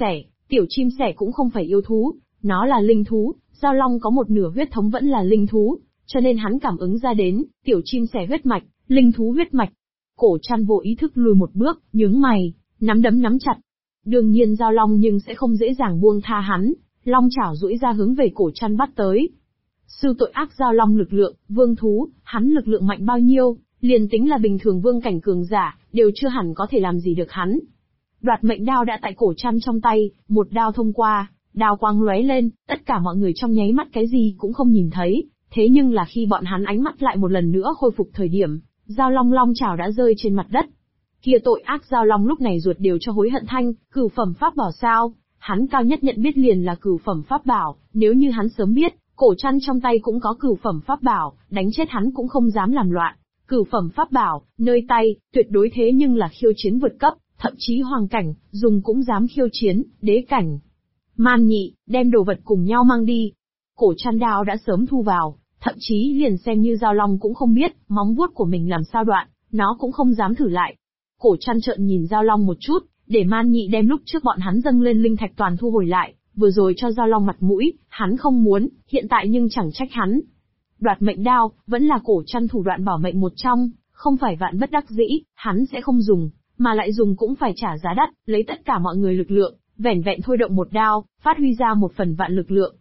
sẻ cũng không phải yêu thú, nó là linh thú, Giao Long có một nửa huyết thống vẫn là linh thú, cho nên hắn cảm ứng ra đến, tiểu chim sẻ huyết mạch, linh thú huyết mạch. Cổ Trăn vô ý thức lùi một bước, nhướng mày, nắm đấm nắm chặt. Đương nhiên Giao Long nhưng sẽ không dễ dàng buông tha hắn, long chảo duỗi ra hướng về Cổ Trăn bắt tới. Sư tội ác Giao Long lực lượng, vương thú, hắn lực lượng mạnh bao nhiêu, liền tính là bình thường vương cảnh cường giả, đều chưa hẳn có thể làm gì được hắn. Đoạt mệnh đao đã tại Cổ Trăn trong tay, một đao thông qua, đao quang lóe lên, tất cả mọi người trong nháy mắt cái gì cũng không nhìn thấy, thế nhưng là khi bọn hắn ánh mắt lại một lần nữa khôi phục thời điểm, Giao Long long chảo đã rơi trên mặt đất. Kia tội ác Giao Long lúc này ruột đều cho hối hận thanh, cửu phẩm pháp bảo sao? Hắn cao nhất nhận biết liền là cửu phẩm pháp bảo, nếu như hắn sớm biết, Cổ Trăn trong tay cũng có cửu phẩm pháp bảo, đánh chết hắn cũng không dám làm loạn. Cửu phẩm pháp bảo, nơi tay, tuyệt đối thế nhưng là khiêu chiến vượt cấp, thậm chí hoàng cảnh, dùng cũng dám khiêu chiến, đế cảnh. Man Nhị, đem đồ vật cùng nhau mang đi. Cổ Trăn đao đã sớm thu vào, thậm chí liền xem như Giao Long cũng không biết, móng vuốt của mình làm sao đoạn, nó cũng không dám thử lại. Cổ Trăn trợn nhìn Giao Long một chút, để Man Nhị đem lúc trước bọn hắn dâng lên linh thạch toàn thu hồi lại, vừa rồi cho Giao Long mặt mũi, hắn không muốn, hiện tại nhưng chẳng trách hắn. Đoạt mệnh đao, vẫn là Cổ Trăn thủ đoạn bảo mệnh một trong, không phải vạn bất đắc dĩ, hắn sẽ không dùng, mà lại dùng cũng phải trả giá đắt, lấy tất cả mọi người lực lượng, vẻn vẹn thôi động một đao, phát huy ra một phần vạn lực lượng.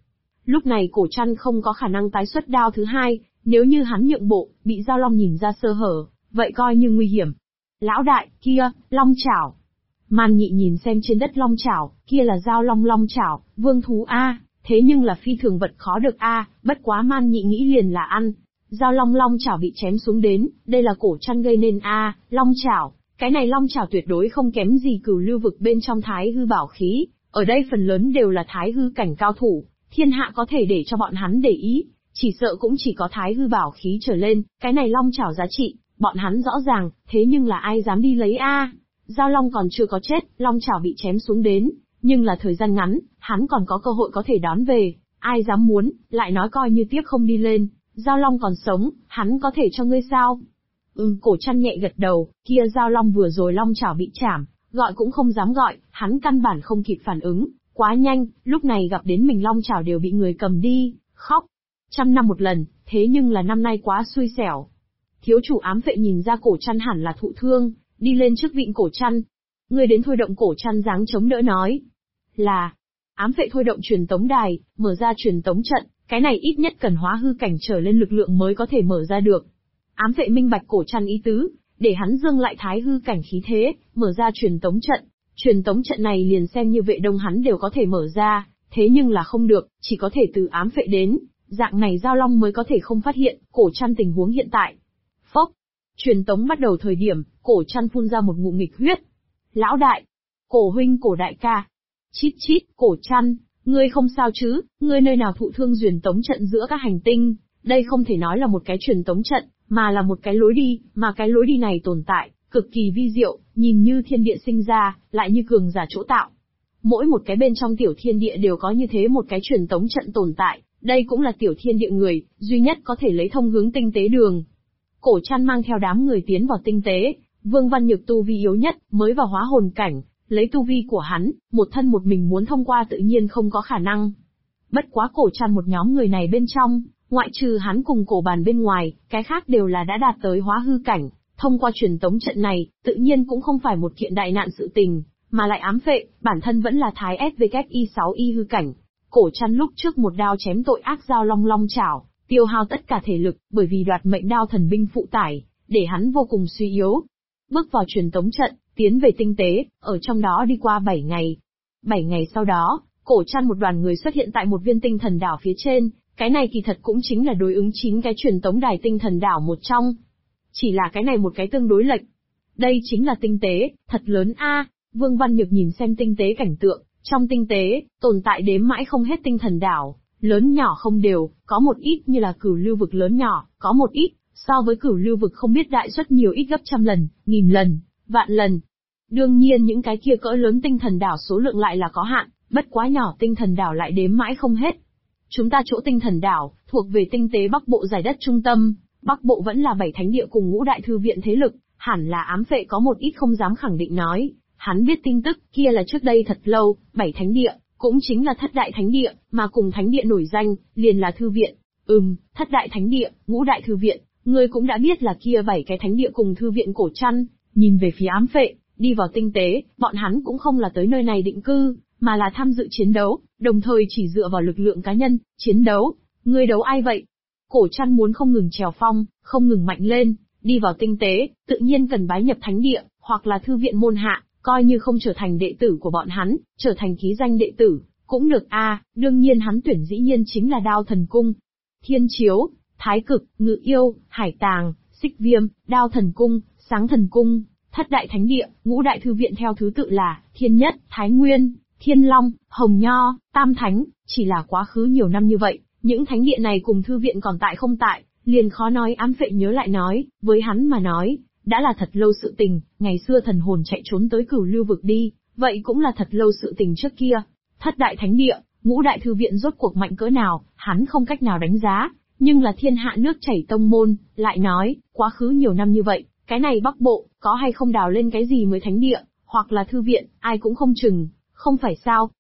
Lúc này Cổ Trăn không có khả năng tái xuất đao thứ hai, nếu như hắn nhượng bộ, bị Giao Long nhìn ra sơ hở, vậy coi như nguy hiểm. Lão đại, kia, long chảo. Man Nhị nhìn xem trên đất long chảo, kia là Giao Long long chảo, vương thú a, thế nhưng là phi thường vật khó được a, bất quá Man Nhị nghĩ liền là ăn. Giao Long long chảo bị chém xuống đến, đây là Cổ Trăn gây nên a, long chảo, cái này long chảo tuyệt đối không kém gì Cửu Lưu vực bên trong Thái Hư bảo khí, ở đây phần lớn đều là Thái Hư cảnh cao thủ, thiên hạ có thể để cho bọn hắn để ý, chỉ sợ cũng chỉ có Thái Hư bảo khí trở lên, cái này long chảo giá trị, bọn hắn rõ ràng, thế nhưng là ai dám đi lấy a? Giao Long còn chưa có chết, long chảo bị chém xuống đến, nhưng là thời gian ngắn, hắn còn có cơ hội có thể đón về, ai dám muốn, lại nói coi như tiếc không đi lên, Giao Long còn sống, hắn có thể cho ngươi sao? Cổ Trăn nhẹ gật đầu, kia Giao Long vừa rồi long chảo bị chảm, gọi cũng không dám gọi, hắn căn bản không kịp phản ứng, quá nhanh, lúc này gặp đến mình long chảo đều bị người cầm đi, khóc. 100 năm một lần, thế nhưng là năm nay quá xui xẻo. Thiếu chủ ám vệ nhìn ra Cổ Trăn hẳn là thụ thương, đi lên trước vịn Cổ Trăn. Người đến thôi động Cổ Trăn dáng chống đỡ nói. Là, ám vệ thôi động truyền tống đài, mở ra truyền tống trận, cái này ít nhất cần hóa hư cảnh trở lên lực lượng mới có thể mở ra được. Ám vệ minh bạch Cổ Trăn ý tứ, để hắn dương lại thái hư cảnh khí thế, mở ra truyền tống trận. Truyền tống trận này liền xem như vệ đông hắn đều có thể mở ra, thế nhưng là không được, chỉ có thể từ ám vệ đến, dạng này Giao Long mới có thể không phát hiện Cổ Trăn tình huống hiện tại. Phốc, truyền tống bắt đầu thời điểm, Cổ Trăn phun ra một ngụm nghịch huyết. Lão đại, Cổ huynh, Cổ đại ca. Chít chít, Cổ Trăn, ngươi không sao chứ, ngươi nơi nào thụ thương truyền tống trận giữa các hành tinh, đây không thể nói là một cái truyền tống trận, mà là một cái lối đi, mà cái lối đi này tồn tại, cực kỳ vi diệu, nhìn như thiên địa sinh ra, lại như cường giả chỗ tạo. Mỗi một cái bên trong tiểu thiên địa đều có như thế một cái truyền tống trận tồn tại, đây cũng là tiểu thiên địa người, duy nhất có thể lấy thông hướng tinh tế đường. Cổ Trăn mang theo đám người tiến vào tinh tế, Vương Văn Nhược tu vi yếu nhất, mới vào hóa hồn cảnh, lấy tu vi của hắn, một thân một mình muốn thông qua tự nhiên không có khả năng. Bất quá Cổ Trăn một nhóm người này bên trong, ngoại trừ hắn cùng Cổ Bàn bên ngoài, cái khác đều là đã đạt tới hóa hư cảnh, thông qua truyền tống trận này, tự nhiên cũng không phải một kiện đại nạn sự tình, mà lại ám phệ, bản thân vẫn là thái SVKI6 hư cảnh. Cổ Trăn lúc trước một đao chém tội ác Giao Long long chảo, tiêu hao tất cả thể lực, bởi vì đoạt mệnh đao thần binh phụ tải, để hắn vô cùng suy yếu. Bước vào truyền tống trận, tiến về tinh tế, ở trong đó đi qua 7 ngày. 7 ngày sau đó, Cổ Trăn một đoàn người xuất hiện tại một viên tinh thần đảo phía trên, cái này kỳ thật cũng chính là đối ứng 9 cái truyền tống đài tinh thần đảo một trong. Chỉ là cái này một cái tương đối lệch. Đây chính là tinh tế, thật lớn a. Vương Văn Nhược nhìn xem tinh tế cảnh tượng, trong tinh tế, tồn tại đếm mãi không hết tinh thần đảo, lớn nhỏ không đều, có một ít như là Cửu Lưu vực lớn nhỏ, có một ít, so với Cửu Lưu vực không biết đại suất nhiều ít gấp trăm lần, nghìn lần, vạn lần. Đương nhiên những cái kia cỡ lớn tinh thần đảo số lượng lại là có hạn, bất quá nhỏ tinh thần đảo lại đếm mãi không hết. Chúng ta chỗ tinh thần đảo, thuộc về tinh tế Bắc Bộ giải đất trung tâm, Bắc Bộ vẫn là 7 thánh địa cùng ngũ đại thư viện thế lực, hẳn là ám phệ có một ít không dám khẳng định nói. Hắn biết tin tức kia là trước đây thật lâu, 7 thánh địa, cũng chính là thất đại thánh địa, mà cùng thánh địa nổi danh, liền là thư viện. Thất đại thánh địa, ngũ đại thư viện, ngươi cũng đã biết là kia 7 cái thánh địa cùng thư viện Cổ Trăn, nhìn về phía ám phệ, đi vào tinh tế, bọn hắn cũng không là tới nơi này định cư, mà là tham dự chiến đấu, đồng thời chỉ dựa vào lực lượng cá nhân, chiến đấu. Ngươi đấu ai vậy? Cổ Trăn muốn không ngừng trèo phong, không ngừng mạnh lên, đi vào tinh tế, tự nhiên cần bái nhập thánh địa, hoặc là thư viện môn hạ. Coi như không trở thành đệ tử của bọn hắn, trở thành ký danh đệ tử, cũng được a. Đương nhiên hắn tuyển dĩ nhiên chính là Đao Thần Cung. Thiên Chiếu, Thái Cực, Ngự Yêu, Hải Tàng, Xích Viêm, Đao Thần Cung, Sáng Thần Cung, thất đại thánh địa, ngũ đại thư viện theo thứ tự là Thiên Nhất, Thái Nguyên, Thiên Long, Hồng Nho, Tam Thánh. Chỉ là quá khứ nhiều năm như vậy, những thánh địa này cùng thư viện còn tại không tại, liền khó nói. Ám phệ nhớ lại nói, với hắn mà nói, đã là thật lâu sự tình, ngày xưa thần hồn chạy trốn tới Cửu Lưu vực đi, vậy cũng là thật lâu sự tình trước kia. Thất đại thánh địa, ngũ đại thư viện rốt cuộc mạnh cỡ nào, hắn không cách nào đánh giá, nhưng là thiên hạ nước chảy tông môn, lại nói, quá khứ nhiều năm như vậy, cái này Bắc Bộ, có hay không đào lên cái gì mới thánh địa, hoặc là thư viện, ai cũng không chừng, không phải sao?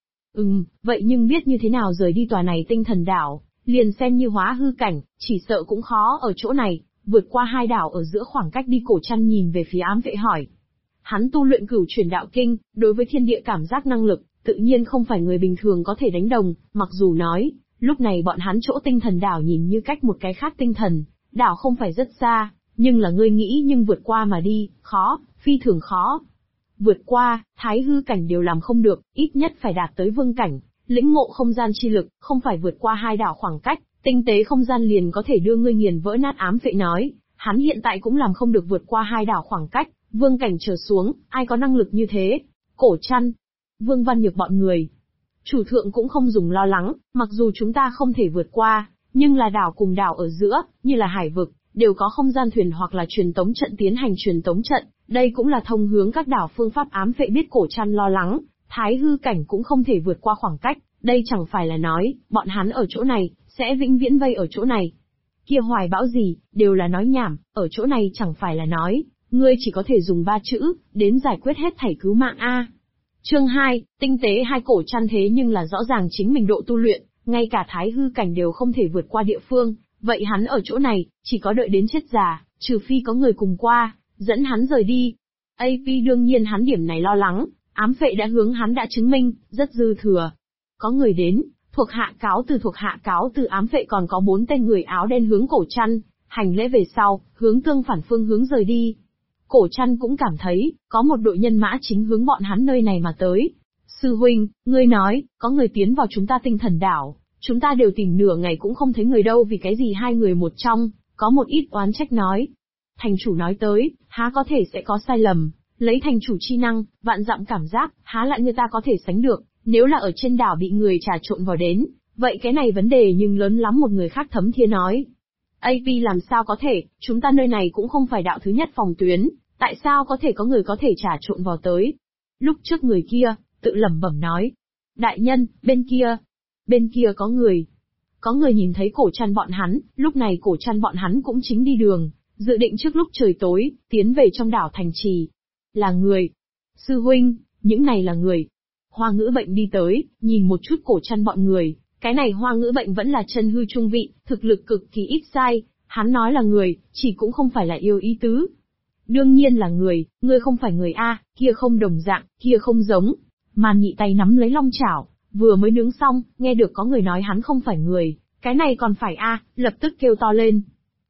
Vậy nhưng biết như thế nào rời đi tòa này tinh thần đảo, liền xem như hóa hư cảnh, chỉ sợ cũng khó ở chỗ này. Vượt qua hai đảo ở giữa khoảng cách đi. Cổ Trăn nhìn về phía ám vệ hỏi. Hắn tu luyện Cửu Chuyển Đạo Kinh, đối với thiên địa cảm giác năng lực, tự nhiên không phải người bình thường có thể đánh đồng, mặc dù nói, Lúc này bọn hắn chỗ tinh thần đảo nhìn như cách một cái khác tinh thần, đảo không phải rất xa, nhưng là ngươi nghĩ nhưng vượt qua mà đi, khó, phi thường khó. Vượt qua, thái hư cảnh đều làm không được, ít nhất phải đạt tới vương cảnh, lĩnh ngộ không gian chi lực, không phải vượt qua hai đảo khoảng cách, tinh tế không gian liền có thể đưa ngươi nghiền vỡ nát. Ám Phệ nói, hắn hiện tại cũng làm không được vượt qua hai đảo khoảng cách, vương cảnh trở xuống, ai có năng lực như thế? Cổ Trăn, Vương Văn Nhược bọn người. Chủ thượng cũng không dùng lo lắng, mặc dù chúng ta không thể vượt qua, nhưng là đảo cùng đảo ở giữa, như là hải vực, đều có không gian thuyền hoặc là truyền tống trận tiến hành truyền tống trận, đây cũng là thông hướng các đảo phương pháp. Ám Phệ biết Cổ Trăn lo lắng, thái hư cảnh cũng không thể vượt qua khoảng cách, đây chẳng phải là nói, bọn hắn ở chỗ này, sẽ vĩnh viễn vây ở chỗ này. Kia hoài bão gì, đều là nói nhảm, ở chỗ này chẳng phải là nói, ngươi chỉ có thể dùng 3 chữ, đến giải quyết hết thảy cứu mạng a. Chương 2, tinh tế hai. Cổ Trăn thế nhưng là rõ ràng chính mình độ tu luyện, ngay cả thái hư cảnh đều không thể vượt qua địa phương, vậy hắn ở chỗ này, chỉ có đợi đến chết già, trừ phi có người cùng qua, dẫn hắn rời đi. AP đương nhiên hắn điểm này lo lắng, Ám Phệ đã hướng hắn đã chứng minh, rất dư thừa. Có người đến, thuộc hạ cáo từ Ám Phệ còn có 4 tên người áo đen hướng Cổ Trăn, hành lễ về sau, hướng tương phản phương hướng rời đi. Cổ Trăn cũng cảm thấy, có một đội nhân mã chính hướng bọn hắn nơi này mà tới. Sư huynh, ngươi nói, có người tiến vào chúng ta tinh thần đảo, chúng ta đều tìm nửa ngày cũng không thấy người đâu, vì cái gì hai người một trong, có một ít oán trách nói. Thành chủ nói tới, há có thể sẽ có sai lầm, lấy thành chủ chi năng, vạn dặm cảm giác, há lại người ta có thể sánh được, nếu là ở trên đảo bị người trà trộn vào đến, vậy cái này vấn đề nhưng lớn lắm. Một người khác thấm thía nói. AP làm sao có thể, chúng ta nơi này cũng không phải đạo thứ nhất phòng tuyến, tại sao có thể có người có thể trà trộn vào tới? Lúc trước người kia, tự lẩm bẩm nói. Đại nhân, bên kia có người. Có người nhìn thấy Cổ Trăn bọn hắn, lúc này Cổ Trăn bọn hắn cũng chính đi đường, dự định trước lúc trời tối, tiến về trong đảo thành trì. Là người. Sư huynh, những này là người. Hoa Ngữ Bệnh đi tới, nhìn một chút Cổ Trăn bọn người, cái này Hoa Ngữ Bệnh vẫn là chân hư trung vị, thực lực cực kỳ ít sai, hắn nói là người, chỉ cũng không phải là yêu ý tứ. Đương nhiên là người, ngươi không phải người a, kia không đồng dạng, kia không giống. Màn Nhị tay nắm lấy long chảo, vừa mới nướng xong, nghe được có người nói hắn không phải người, cái này còn phải a, lập tức kêu to lên.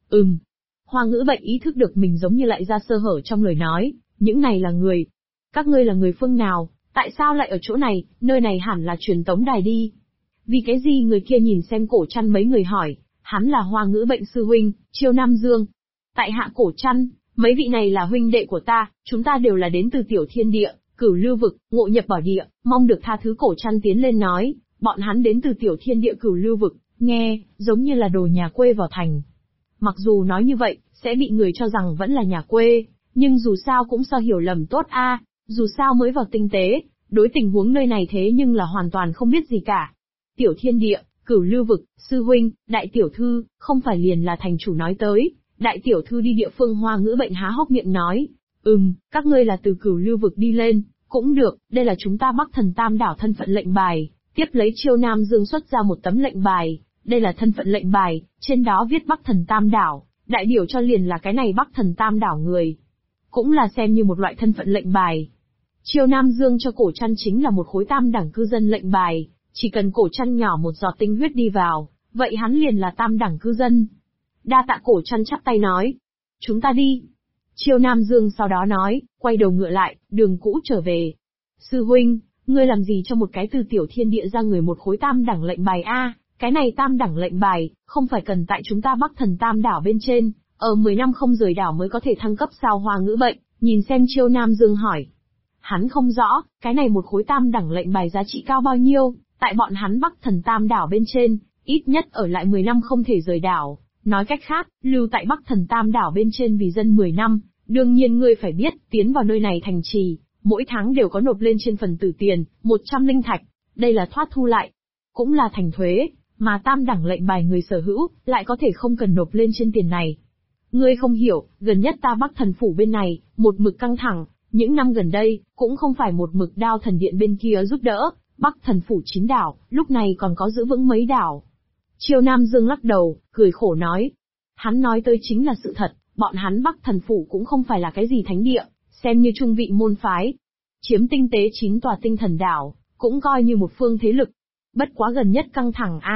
Hoa Ngữ Bệnh ý thức được mình giống như lại ra sơ hở trong lời nói, những này là người. Các ngươi là người phương nào, tại sao lại ở chỗ này, nơi này hẳn là truyền tống đài đi. Vì cái gì? Người kia nhìn xem Cổ Trăn mấy người hỏi, hắn là Hoa Ngữ Bệnh sư huynh, Chiêu Nam Dương. Tại hạ Cổ Trăn, mấy vị này là huynh đệ của ta, chúng ta đều là đến từ Tiểu Thiên Địa, Cửu Lưu Vực, ngộ nhập bảo địa, mong được tha thứ. Cổ Trăn tiến lên nói, bọn hắn đến từ Tiểu Thiên Địa Cửu Lưu Vực, nghe, giống như là đồ nhà quê vào thành. Mặc dù nói như vậy, sẽ bị người cho rằng vẫn là nhà quê, nhưng dù sao cũng so hiểu lầm tốt a, dù sao mới vào tinh tế, đối tình huống nơi này thế nhưng là hoàn toàn không biết gì cả. Tiểu Thiên Địa, Cửu Lưu Vực, sư huynh, đại tiểu thư, không phải liền là thành chủ nói tới, đại tiểu thư đi địa phương. Hoa Ngữ Bệnh há hốc miệng nói, các ngươi là từ Cửu Lưu Vực đi lên, cũng được, đây là chúng ta Bắc Thần Tam Đảo thân phận lệnh bài. Tiếp lấy Chiêu Nam Dương xuất ra một tấm lệnh bài, đây là thân phận lệnh bài, trên đó viết Bắc Thần Tam Đảo, đại biểu cho liền là cái này Bắc Thần Tam Đảo người. Cũng là xem như một loại thân phận lệnh bài. Chiêu Nam Dương cho Cổ Trăn chính là một khối tam đẳng cư dân lệnh bài, chỉ cần Cổ Trăn nhỏ một giọt tinh huyết đi vào, vậy hắn liền là tam đẳng cư dân. Đa tạ. Cổ Trăn chắp tay nói. Chúng ta đi. Chiêu Nam Dương sau đó nói, quay đầu ngựa lại, đường cũ trở về. Sư huynh, ngươi làm gì cho một cái từ Tiểu Thiên Địa ra người một khối tam đẳng lệnh bài a? Cái này tam đẳng lệnh bài, không phải cần tại chúng ta Bắc Thần Tam Đảo bên trên, ở 10 năm không rời đảo mới có thể thăng cấp sao? Hoa Ngữ Bệnh, nhìn xem Chiêu Nam Dương hỏi. Hắn không rõ, cái này một khối tam đẳng lệnh bài giá trị cao bao nhiêu, tại bọn hắn Bắc Thần Tam Đảo bên trên, ít nhất ở lại 10 năm không thể rời đảo. Nói cách khác, lưu tại Bắc Thần Tam Đảo bên trên vì dân 10 năm, đương nhiên ngươi phải biết, tiến vào nơi này thành trì, mỗi tháng đều có nộp lên trên phần tử tiền, 100 linh thạch, đây là thoát thu lại, cũng là thành thuế, mà tam đẳng lệnh bài người sở hữu, lại có thể không cần nộp lên trên tiền này. Ngươi không hiểu, gần nhất ta Bắc Thần Phủ bên này, một mực căng thẳng, những năm gần đây, cũng không phải một mực Đao Thần Điện bên kia giúp đỡ, Bắc Thần Phủ 9 đảo, lúc này còn có giữ vững mấy đảo. Chiêu Nam Dương lắc đầu, cười khổ nói. Hắn nói tới chính là sự thật, bọn hắn Bắc Thần Phủ cũng không phải là cái gì thánh địa, xem như trung vị môn phái. Chiếm tinh tế 9 tòa tinh thần đảo, cũng coi như một phương thế lực. Bất quá gần nhất căng thẳng a,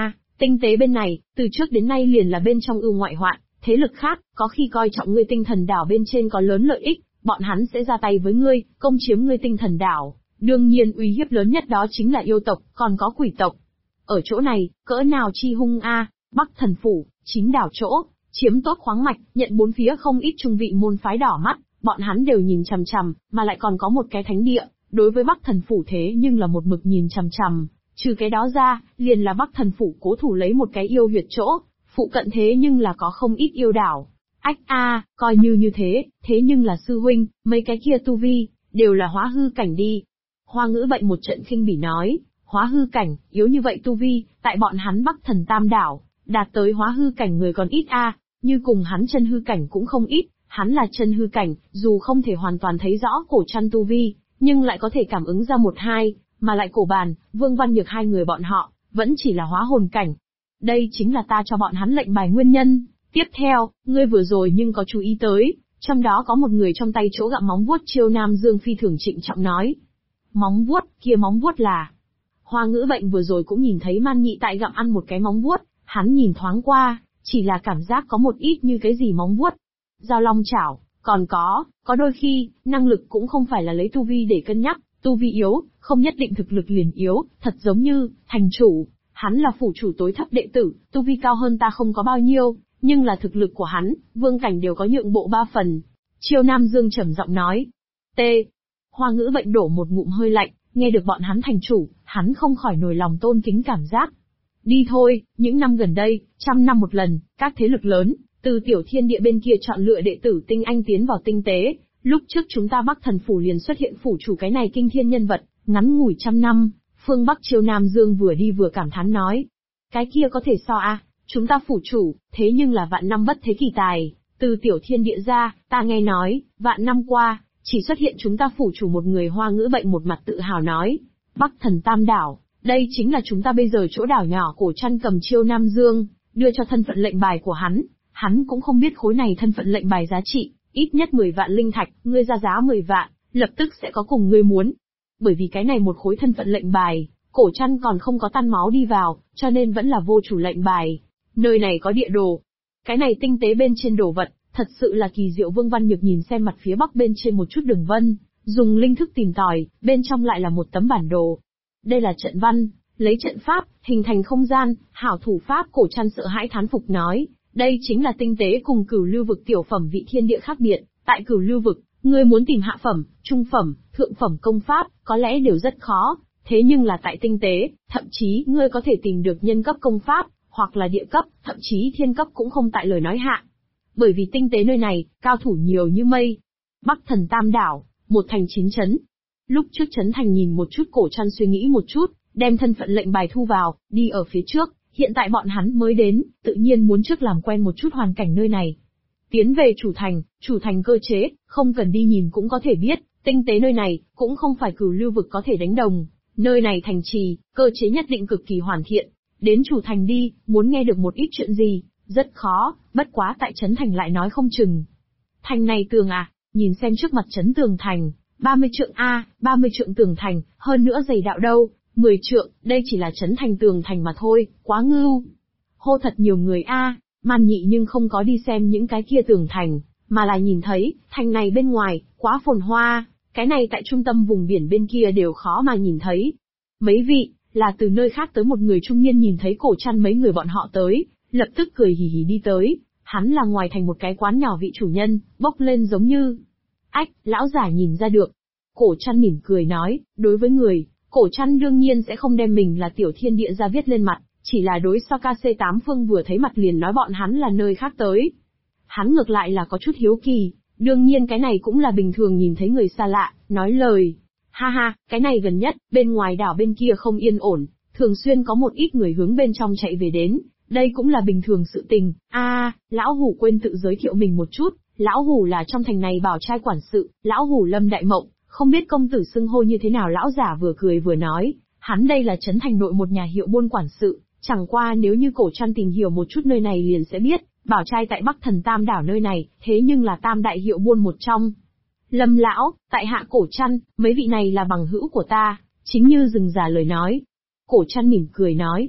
Tinh tế bên này, từ trước đến nay liền là bên trong ưu ngoại hoạn, thế lực khác, có khi coi trọng ngươi tinh thần đảo bên trên có lớn lợi ích, bọn hắn sẽ ra tay với ngươi, công chiếm ngươi tinh thần đảo. Đương nhiên uy hiếp lớn nhất đó chính là yêu tộc, còn có quỷ tộc. Ở chỗ này, cỡ nào chi hung a, Bắc Thần Phủ, chính đảo chỗ, chiếm tốt khoáng mạch, nhận bốn phía không ít trung vị môn phái đỏ mắt, bọn hắn đều nhìn chằm chằm, mà lại còn có một cái thánh địa, đối với Bắc Thần Phủ thế nhưng là một mực nhìn chằm chằm. Trừ cái đó ra, liền là Bắc Thần Phủ cố thủ lấy một cái yêu huyệt chỗ, phụ cận thế nhưng là có không ít yêu đảo. Ách a, coi như thế nhưng là sư huynh, mấy cái kia tu vi, đều là hóa hư cảnh đi. Hoa Ngữ Bệnh một trận khinh bỉ nói, hóa hư cảnh, yếu như vậy tu vi, tại bọn hắn Bắc Thần Tam Đảo, đạt tới hóa hư cảnh người còn ít a, như cùng hắn chân hư cảnh cũng không ít, hắn là chân hư cảnh, dù không thể hoàn toàn thấy rõ Cổ Trăn tu vi, nhưng lại có thể cảm ứng ra một hai, mà lại Cổ Bàn, Vương Văn Nhược hai người bọn họ, vẫn chỉ là hóa hồn cảnh. Đây chính là ta cho bọn hắn lệnh bài nguyên nhân. Tiếp theo, ngươi vừa rồi nhưng có chú ý tới, trong đó có một người trong tay chỗ gặm móng vuốt Chiêu Nam Dương phi thường trịnh trọng nói. Móng vuốt, kia móng vuốt là... Hoa Ngữ Bệnh vừa rồi cũng nhìn thấy Man Nhị tại gặm ăn một cái móng vuốt, hắn nhìn thoáng qua, chỉ là cảm giác có một ít như cái gì móng vuốt. Dao long chảo, còn có đôi khi, năng lực cũng không phải là lấy tu vi để cân nhắc, tu vi yếu, không nhất định thực lực liền yếu, thật giống như, thành chủ, hắn là phủ chủ tối thấp đệ tử, tu vi cao hơn ta không có bao nhiêu, nhưng là thực lực của hắn, vương cảnh đều có nhượng bộ 3 phần. Chiêu Nam Dương trầm giọng nói. T. Hoa Ngữ Bệnh đổ một ngụm hơi lạnh, nghe được bọn hắn thành chủ, hắn không khỏi nổi lòng tôn kính cảm giác. Đi thôi, những năm gần đây, 100 năm một lần, các thế lực lớn, từ tiểu thiên địa bên kia chọn lựa đệ tử tinh anh tiến vào tinh tế, lúc trước chúng ta Bắc Thần Phủ liền xuất hiện phủ chủ cái này kinh thiên nhân vật, ngắn ngủi 100 năm, phương Bắc Chiêu Nam Dương vừa đi vừa cảm thán nói. Cái kia có thể so a, chúng ta phủ chủ, thế nhưng là vạn năm bất thế kỳ tài, từ tiểu thiên địa ra, ta nghe nói, vạn năm qua, chỉ xuất hiện chúng ta phủ chủ một người. Hoa Ngữ Bệnh một mặt tự hào nói. Bắc Thần Tam Đảo, đây chính là chúng ta bây giờ chỗ đảo nhỏ. Cổ Trăn cầm Chiêu Nam Dương, đưa cho thân phận lệnh bài của hắn cũng không biết khối này thân phận lệnh bài giá trị, ít nhất 10 vạn linh thạch, ngươi ra giá 10 vạn, lập tức sẽ có cùng ngươi muốn. Bởi vì cái này một khối thân phận lệnh bài, Cổ Trăn còn không có tan máu đi vào, cho nên vẫn là vô chủ lệnh bài. Nơi này có địa đồ. Cái này tinh tế bên trên đồ vật, thật sự là kỳ diệu. Vương Văn Nhược nhìn xem mặt phía bắc bên trên một chút đường vân, dùng linh thức tìm tòi, bên trong lại là một tấm bản đồ. Đây là trận văn, lấy trận pháp, hình thành không gian, hảo thủ pháp. Cổ Trăn sợ hãi thán phục nói, đây chính là tinh tế cùng Cửu Lưu vực tiểu phẩm vị thiên địa khác biệt. Tại Cửu Lưu vực, ngươi muốn tìm hạ phẩm, trung phẩm, thượng phẩm công pháp, có lẽ đều rất khó, thế nhưng là tại tinh tế, thậm chí ngươi có thể tìm được nhân cấp công pháp, hoặc là địa cấp, thậm chí thiên cấp cũng không tại lời nói hạ. Bởi vì tinh tế nơi này, cao thủ nhiều như mây. Bắc Thần Tam Đảo, một thành 9 trấn. Lúc trước Trấn Thành nhìn một chút. Cổ Trăn suy nghĩ một chút, đem thân phận lệnh bài thu vào, đi ở phía trước. Hiện tại bọn hắn mới đến, tự nhiên muốn trước làm quen một chút hoàn cảnh nơi này. Tiến về chủ thành cơ chế, không cần đi nhìn cũng có thể biết, tinh tế nơi này, cũng không phải Cửu Lưu vực có thể đánh đồng. Nơi này thành trì, cơ chế nhất định cực kỳ hoàn thiện. Đến chủ thành đi, muốn nghe được một ít chuyện gì, rất khó, bất quá tại Trấn Thành lại nói không chừng. Thành này tường à, nhìn xem trước mặt trấn tường thành, 30 trượng a, 30 trượng tường thành, hơn nữa dày đạo đâu, 10 trượng, đây chỉ là Trấn Thành tường thành mà thôi, quá ngưu. Hô thật nhiều người a, Man Nhị nhưng không có đi xem những cái kia tường thành, mà là nhìn thấy, thành này bên ngoài, quá phồn hoa, cái này tại trung tâm vùng biển bên kia đều khó mà nhìn thấy. Mấy vị, là từ nơi khác tới. Một người trung niên nhìn thấy Cổ Trăn mấy người bọn họ tới, lập tức cười hì hì đi tới, hắn là ngoài thành một cái quán nhỏ vị chủ nhân, bốc lên giống như... Ách, lão giả nhìn ra được. Cổ Trăn mỉm cười nói, đối với người, Cổ Trăn đương nhiên sẽ không đem mình là tiểu thiên địa ra viết lên mặt, chỉ là đối so KC8 phương vừa thấy mặt liền nói bọn hắn là nơi khác tới. Hắn ngược lại là có chút hiếu kỳ, đương nhiên cái này cũng là bình thường nhìn thấy người xa lạ, nói lời. Ha ha, cái này gần nhất, bên ngoài đảo bên kia không yên ổn, thường xuyên có một ít người hướng bên trong chạy về đến, đây cũng là bình thường sự tình. Lão Hủ quên tự giới thiệu mình một chút, Lão Hủ là trong thành này bảo trai quản sự, Lão Hủ Lâm Đại Mộng, không biết công tử xưng hô như thế nào. Lão giả vừa cười vừa nói, hắn đây là Trấn Thành nội một nhà hiệu buôn quản sự, chẳng qua nếu như Cổ Trăn tìm hiểu một chút nơi này liền sẽ biết, bảo trai tại Bắc Thần Tam Đảo nơi này, thế nhưng là tam đại hiệu buôn một trong. Lâm lão, tại hạ Cổ Trăn, mấy vị này là bằng hữu của ta, chính như rừng già lời nói. Cổ Trăn mỉm cười nói,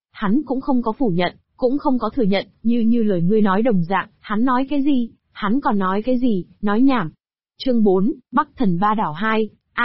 Hắn cũng không có phủ nhận, cũng không có thừa nhận, như lời ngươi nói đồng dạng, hắn nói cái gì, hắn còn nói cái gì, nói nhảm. Chương 4, Bắc Thần Ba Đảo 2.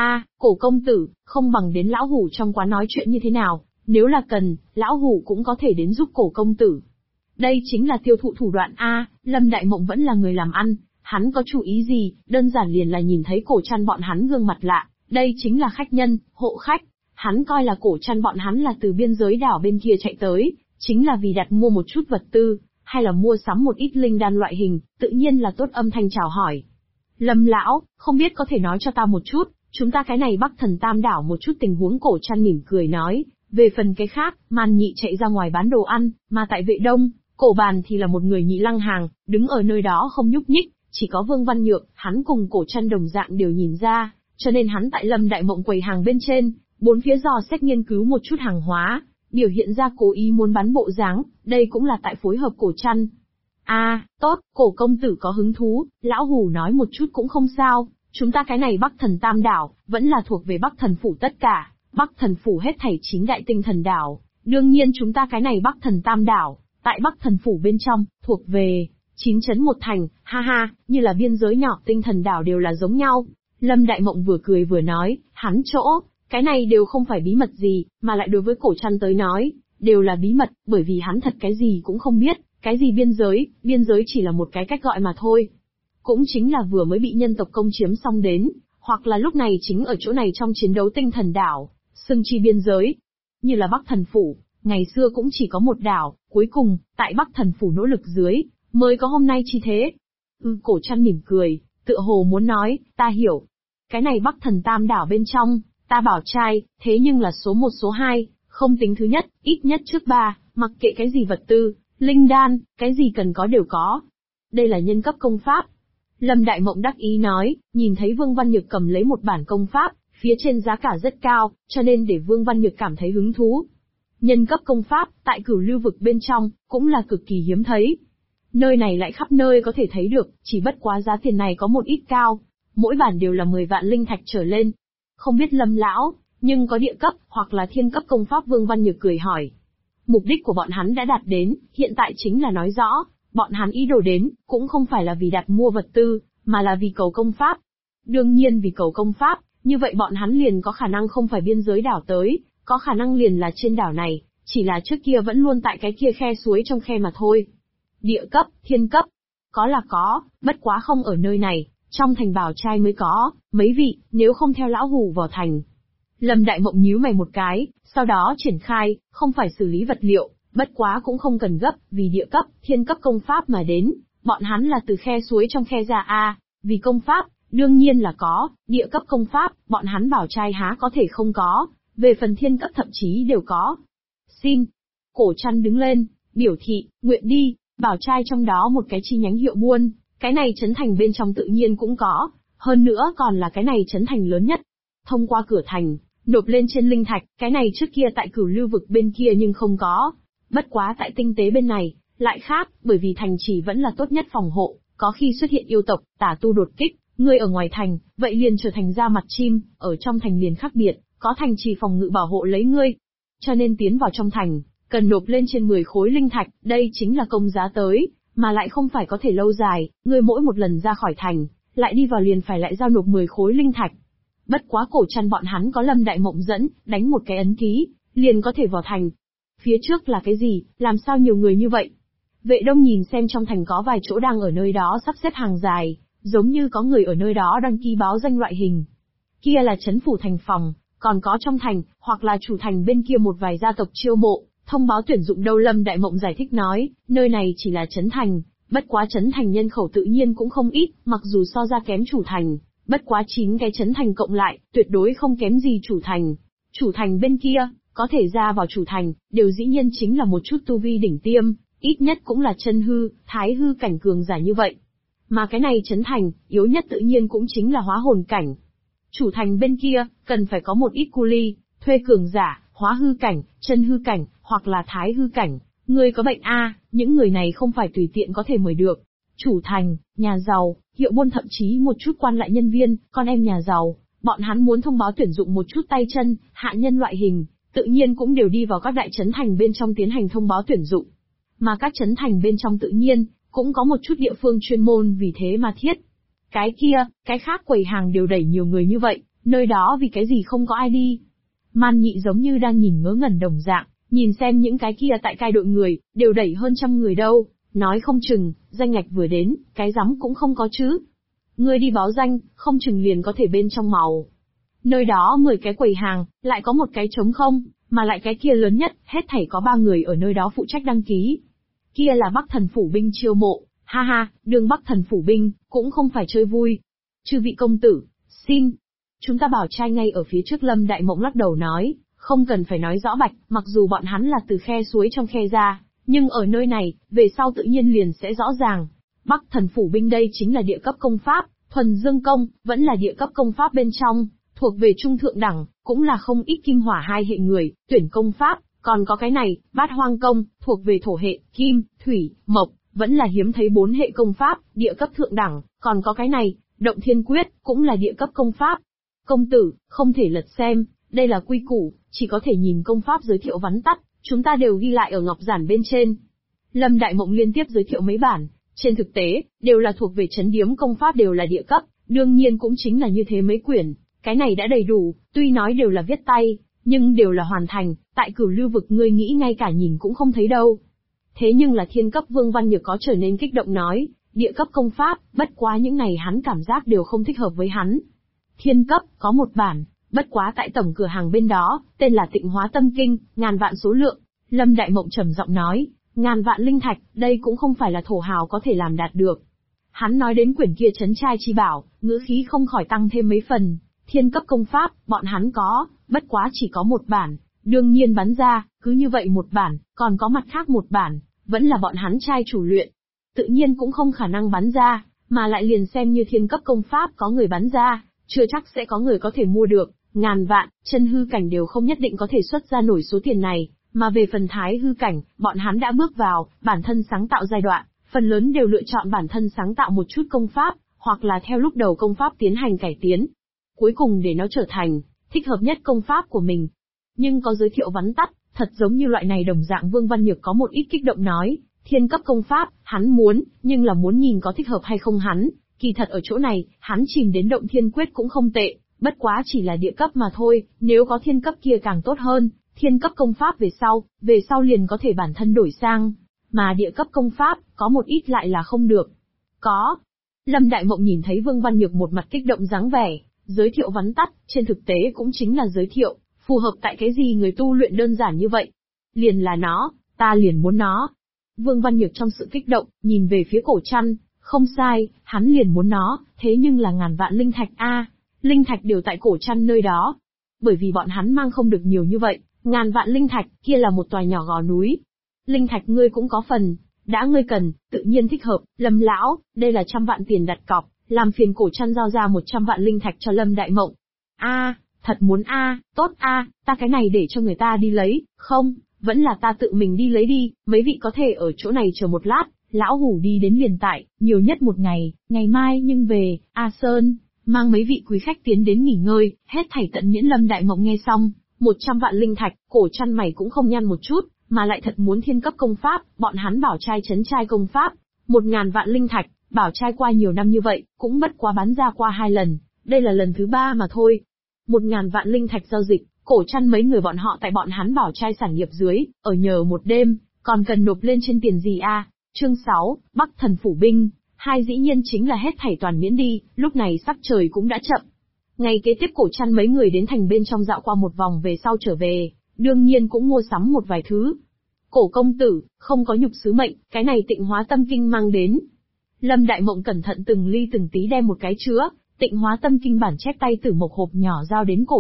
Cổ công tử, không bằng đến lão hủ trong quán nói chuyện như thế nào, nếu là cần, lão hủ cũng có thể đến giúp cổ công tử. Đây chính là tiêu thụ thủ đoạn Lâm Đại Mộng vẫn là người làm ăn, hắn có chủ ý gì, đơn giản liền là nhìn thấy Cổ Trăn bọn hắn gương mặt lạ, đây chính là khách nhân, hộ khách, hắn coi là Cổ Trăn bọn hắn là từ biên giới đảo bên kia chạy tới, chính là vì đặt mua một chút vật tư, hay là mua sắm một ít linh đan loại hình, tự nhiên là tốt âm thanh chào hỏi. Lâm lão, không biết có thể nói cho ta một chút, chúng ta cái này Bắc Thần Tam đảo một chút tình huống. Cổ Trăn mỉm cười nói, về phần cái khác, Man Nhị chạy ra ngoài bán đồ ăn, mà tại Vệ Đông, Cổ Bàn thì là một người nhị lăng hàng, đứng ở nơi đó không nhúc nhích, chỉ có Vương Văn Nhược, hắn cùng Cổ Trăn đồng dạng đều nhìn ra, cho nên hắn tại Lâm Đại Mộng quầy hàng bên trên, bốn phía dò xét nghiên cứu một chút hàng hóa, biểu hiện ra cố ý muốn bán bộ dáng, đây cũng là tại phối hợp Cổ Trăn. Tốt, Cổ công tử có hứng thú, lão hủ nói một chút cũng không sao, chúng ta cái này Bắc Thần Tam đảo, vẫn là thuộc về Bắc Thần Phủ tất cả, Bắc Thần Phủ hết thảy 9 đại tinh thần đảo, đương nhiên chúng ta cái này Bắc Thần Tam đảo, tại Bắc Thần Phủ bên trong, thuộc về 9 trấn một thành, như là biên giới nhỏ tinh thần đảo đều là giống nhau. Lâm Đại Mộng vừa cười vừa nói, hắn chỗ, cái này đều không phải bí mật gì, mà lại đối với Cổ Trăn tới nói, đều là bí mật, bởi vì hắn thật cái gì cũng không biết, cái gì biên giới chỉ là một cái cách gọi mà thôi. Cũng chính là vừa mới bị nhân tộc công chiếm xong đến, hoặc là lúc này chính ở chỗ này trong chiến đấu tinh thần đảo, xưng chi biên giới. Như là Bắc Thần Phủ, ngày xưa cũng chỉ có một đảo, cuối cùng, tại Bắc Thần Phủ nỗ lực dưới, mới có hôm nay chi thế. Cổ Trăn mỉm cười, tựa hồ muốn nói, ta hiểu. Cái này Bắc Thần Tam đảo bên trong, ta bảo trai, thế nhưng là số 1 số 2, không tính thứ nhất, ít nhất trước 3, mặc kệ cái gì vật tư, linh đan, cái gì cần có đều có. Đây là nhân cấp công pháp. Lâm Đại Mộng đắc ý nói, nhìn thấy Vương Văn Nhược cầm lấy một bản công pháp, phía trên giá cả rất cao, cho nên để Vương Văn Nhược cảm thấy hứng thú. Nhân cấp công pháp, tại Cửu Lưu vực bên trong, cũng là cực kỳ hiếm thấy. Nơi này lại khắp nơi có thể thấy được, chỉ bất quá giá tiền này có một ít cao, mỗi bản đều là 10 vạn linh thạch trở lên. Không biết Lâm lão, nhưng có địa cấp, hoặc là thiên cấp công pháp. Vương Văn Nhược cười hỏi. Mục đích của bọn hắn đã đạt đến, hiện tại chính là nói rõ, bọn hắn ý đồ đến, cũng không phải là vì đặt mua vật tư, mà là vì cầu công pháp. Đương nhiên vì cầu công pháp, như vậy bọn hắn liền có khả năng không phải biên giới đảo tới, có khả năng liền là trên đảo này, chỉ là trước kia vẫn luôn tại cái kia khe suối trong khe mà thôi. Địa cấp, thiên cấp, có là có, bất quá không ở nơi này, trong thành Bảo Trai mới có, mấy vị, nếu không theo lão hủ vào thành. Lâm Đại Mộng nhíu mày một cái, sau đó triển khai, không phải xử lý vật liệu, bất quá cũng không cần gấp, vì địa cấp, thiên cấp công pháp mà đến, bọn hắn là từ khe suối trong khe ra vì công pháp, đương nhiên là có, địa cấp công pháp, bọn hắn Bảo Trai há có thể không có, về phần thiên cấp thậm chí đều có. Xin. Cổ Trăn đứng lên, biểu thị, nguyện đi, Bảo Trai trong đó một cái chi nhánh hiệu buôn, cái này trấn thành bên trong tự nhiên cũng có, hơn nữa còn là cái này trấn thành lớn nhất. Thông qua cửa thành, nộp lên trên linh thạch, cái này trước kia tại Cửu Lưu vực bên kia nhưng không có. Bất quá tại tinh tế bên này, lại khác, bởi vì thành trì vẫn là tốt nhất phòng hộ, có khi xuất hiện yêu tộc, tà tu đột kích, ngươi ở ngoài thành, vậy liền trở thành da mặt chim, ở trong thành liền khác biệt, có thành trì phòng ngự bảo hộ lấy ngươi. Cho nên tiến vào trong thành, cần nộp lên trên 10 khối linh thạch, đây chính là công giá tới, mà lại không phải có thể lâu dài, ngươi mỗi một lần ra khỏi thành, lại đi vào liền phải lại giao nộp 10 khối linh thạch. Bất quá Cổ Trăn bọn hắn có Lâm Đại Mộng dẫn, đánh một cái ấn ký, liền có thể vào thành. Phía trước là cái gì, làm sao nhiều người như vậy? Vệ Đông nhìn xem trong thành có vài chỗ đang ở nơi đó sắp xếp hàng dài, giống như có người ở nơi đó đăng ký báo danh loại hình. Kia là trấn phủ thành phòng, còn có trong thành, hoặc là chủ thành bên kia một vài gia tộc chiêu mộ, thông báo tuyển dụng đâu. Lâm Đại Mộng giải thích nói, nơi này chỉ là trấn thành, bất quá trấn thành nhân khẩu tự nhiên cũng không ít, mặc dù so ra kém chủ thành, bất quá 9 cái trấn thành cộng lại, tuyệt đối không kém gì chủ thành. Chủ thành bên kia, có thể ra vào chủ thành, đều dĩ nhiên chính là một chút tu vi đỉnh tiêm, ít nhất cũng là chân hư, thái hư cảnh cường giả như vậy. Mà cái này trấn thành, yếu nhất tự nhiên cũng chính là hóa hồn cảnh. Chủ thành bên kia, cần phải có một ít cu ly, thuê cường giả, hóa hư cảnh, chân hư cảnh, hoặc là thái hư cảnh. Người có bệnh những người này không phải tùy tiện có thể mời được. Chủ thành, nhà giàu, hiệu buôn thậm chí một chút quan lại nhân viên, con em nhà giàu, bọn hắn muốn thông báo tuyển dụng một chút tay chân, hạ nhân loại hình, tự nhiên cũng đều đi vào các đại trấn thành bên trong tiến hành thông báo tuyển dụng. Mà các trấn thành bên trong tự nhiên, cũng có một chút địa phương chuyên môn vì thế mà thiết. Cái kia, cái khác quầy hàng đều đẩy nhiều người như vậy, nơi đó vì cái gì không có ai đi. Man Nhị giống như đang nhìn ngớ ngẩn đồng dạng, nhìn xem những cái kia tại cai đội người, đều đẩy hơn trăm người đâu, nói không chừng, danh ngạch vừa đến, cái rắm cũng không có chứ. Ngươi đi báo danh, không chừng liền có thể bên trong màu. Nơi đó 10 cái quầy hàng, lại có một cái trống không, mà lại cái kia lớn nhất, hết thảy có 3 người ở nơi đó phụ trách đăng ký. Kia là Bắc Thần Phủ binh chiêu mộ, ha ha, đường Bắc Thần Phủ binh, cũng không phải chơi vui. Chư vị công tử, xin. Chúng ta bảo trai ngay ở phía trước. Lâm Đại Mộng lắc đầu nói, không cần phải nói rõ bạch, mặc dù bọn hắn là từ khe suối trong khe ra, nhưng ở nơi này, về sau tự nhiên liền sẽ rõ ràng. Bắc Thần Phủ binh đây chính là địa cấp công pháp, thuần dương công, vẫn là địa cấp công pháp bên trong, thuộc về trung thượng đẳng, cũng là không ít kim hỏa hai hệ người, tuyển công pháp, còn có cái này, bát hoang công, thuộc về thổ hệ, kim, thủy, mộc, vẫn là hiếm thấy 4 hệ công pháp, địa cấp thượng đẳng, còn có cái này, động thiên quyết, cũng là địa cấp công pháp. Công tử, không thể lật xem, đây là quy củ, chỉ có thể nhìn công pháp giới thiệu vắn tắt, chúng ta đều ghi lại ở ngọc giản bên trên. Lâm Đại Mộng liên tiếp giới thiệu mấy bản, trên thực tế, đều là thuộc về trấn điếm công pháp đều là địa cấp, đương nhiên cũng chính là như thế mấy quyển, cái này đã đầy đủ, tuy nói đều là viết tay, nhưng đều là hoàn thành, tại Cửu Lưu vực ngươi nghĩ ngay cả nhìn cũng không thấy đâu. Thế nhưng là thiên cấp Vương Văn Nhược có trở nên kích động nói, địa cấp công pháp, bất quá những này hắn cảm giác đều không thích hợp với hắn. Thiên cấp, có một bản, bất quá tại tổng cửa hàng bên đó, tên là Tịnh Hóa Tâm Kinh, ngàn vạn số lượng. Lâm Đại Mộng trầm giọng nói, ngàn vạn linh thạch, đây cũng không phải là thổ hào có thể làm đạt được. Hắn nói đến quyển kia trấn trai chi bảo, ngữ khí không khỏi tăng thêm mấy phần. Thiên cấp công pháp, bọn hắn có, bất quá chỉ có một bản, đương nhiên bắn ra, cứ như vậy một bản, còn có mặt khác một bản, vẫn là bọn hắn trai chủ luyện. Tự nhiên cũng không khả năng bắn ra, mà lại liền xem như thiên cấp công pháp có người bắn ra, chưa chắc sẽ có người có thể mua được, ngàn vạn, chân hư cảnh đều không nhất định có thể xuất ra nổi số tiền này, mà về phần thái hư cảnh, bọn hắn đã bước vào, bản thân sáng tạo giai đoạn, phần lớn đều lựa chọn bản thân sáng tạo một chút công pháp, hoặc là theo lúc đầu công pháp tiến hành cải tiến. Cuối cùng để nó trở thành, thích hợp nhất công pháp của mình. Nhưng có giới thiệu vắn tắt, thật giống như loại này đồng dạng Vương Văn Nhược có một ít kích động nói, thiên cấp công pháp, hắn muốn, nhưng là muốn nhìn có thích hợp hay không hắn, kỳ thật ở chỗ này, hắn chìm đến động thiên quyết cũng không tệ, bất quá chỉ là địa cấp mà thôi, nếu có thiên cấp kia càng tốt hơn, thiên cấp công pháp về sau liền có thể bản thân đổi sang, mà địa cấp công pháp, có một ít lại là không được. Có. Lâm Đại Mộng nhìn thấy Vương Văn Nhược một mặt kích động dáng vẻ, giới thiệu vắn tắt, trên thực tế cũng chính là giới thiệu, phù hợp tại cái gì người tu luyện đơn giản như vậy. Liền là nó, ta liền muốn nó. Vương Văn Nhược trong sự kích động, nhìn về phía Cổ Trăn, không sai, hắn liền muốn nó, thế nhưng là ngàn vạn linh thạch a, linh thạch đều tại Cổ Trăn nơi đó. Bởi vì bọn hắn mang không được nhiều như vậy, ngàn vạn linh thạch, kia là một tòa nhỏ gò núi. Linh thạch ngươi cũng có phần, đã ngươi cần, tự nhiên thích hợp, Lâm lão, đây là 100 vạn tiền đặt cọc, làm phiền Cổ Trăn giao ra 100 vạn linh thạch cho Lâm Đại Mộng. A, thật muốn a, tốt a, ta cái này để cho người ta đi lấy, không, vẫn là ta tự mình đi lấy đi, mấy vị có thể ở chỗ này chờ một lát, lão hủ đi đến liền tại, nhiều nhất một ngày, ngày mai nhưng về, A Sơn, mang mấy vị quý khách tiến đến nghỉ ngơi, hết thảy tận miễn. Lâm Đại Mộng nghe xong, 100 vạn linh thạch, Cổ Trăn mày cũng không nhăn một chút, mà lại thật muốn thiên cấp công pháp, bọn hắn bảo trai trấn trai công pháp, 1000 vạn linh thạch, bảo trai qua nhiều năm như vậy, cũng bất quá bán ra qua 2 lần, đây là lần thứ 3 mà thôi. 1000 vạn linh thạch giao dịch, Cổ Trăn mấy người bọn họ tại bọn hắn bảo trai sản nghiệp dưới, ở nhờ một đêm, còn cần nộp lên trên tiền gì a? Chương 6, Bắc Thần Phủ binh, hai dĩ nhiên chính là hết thảy toàn miễn đi, lúc này sắc trời cũng đã chậm. Ngày kế tiếp Cổ Trăn mấy người đến thành bên trong dạo qua một vòng về sau trở về, đương nhiên cũng mua sắm một vài thứ. Cổ công tử, không có nhục sứ mệnh, cái này Tịnh Hóa Tâm Kinh mang đến. Lâm Đại Mộng cẩn thận từng ly từng tí đem một cái chứa Tịnh Hóa Tâm Kinh bản chép tay từ một hộp nhỏ giao đến Cổ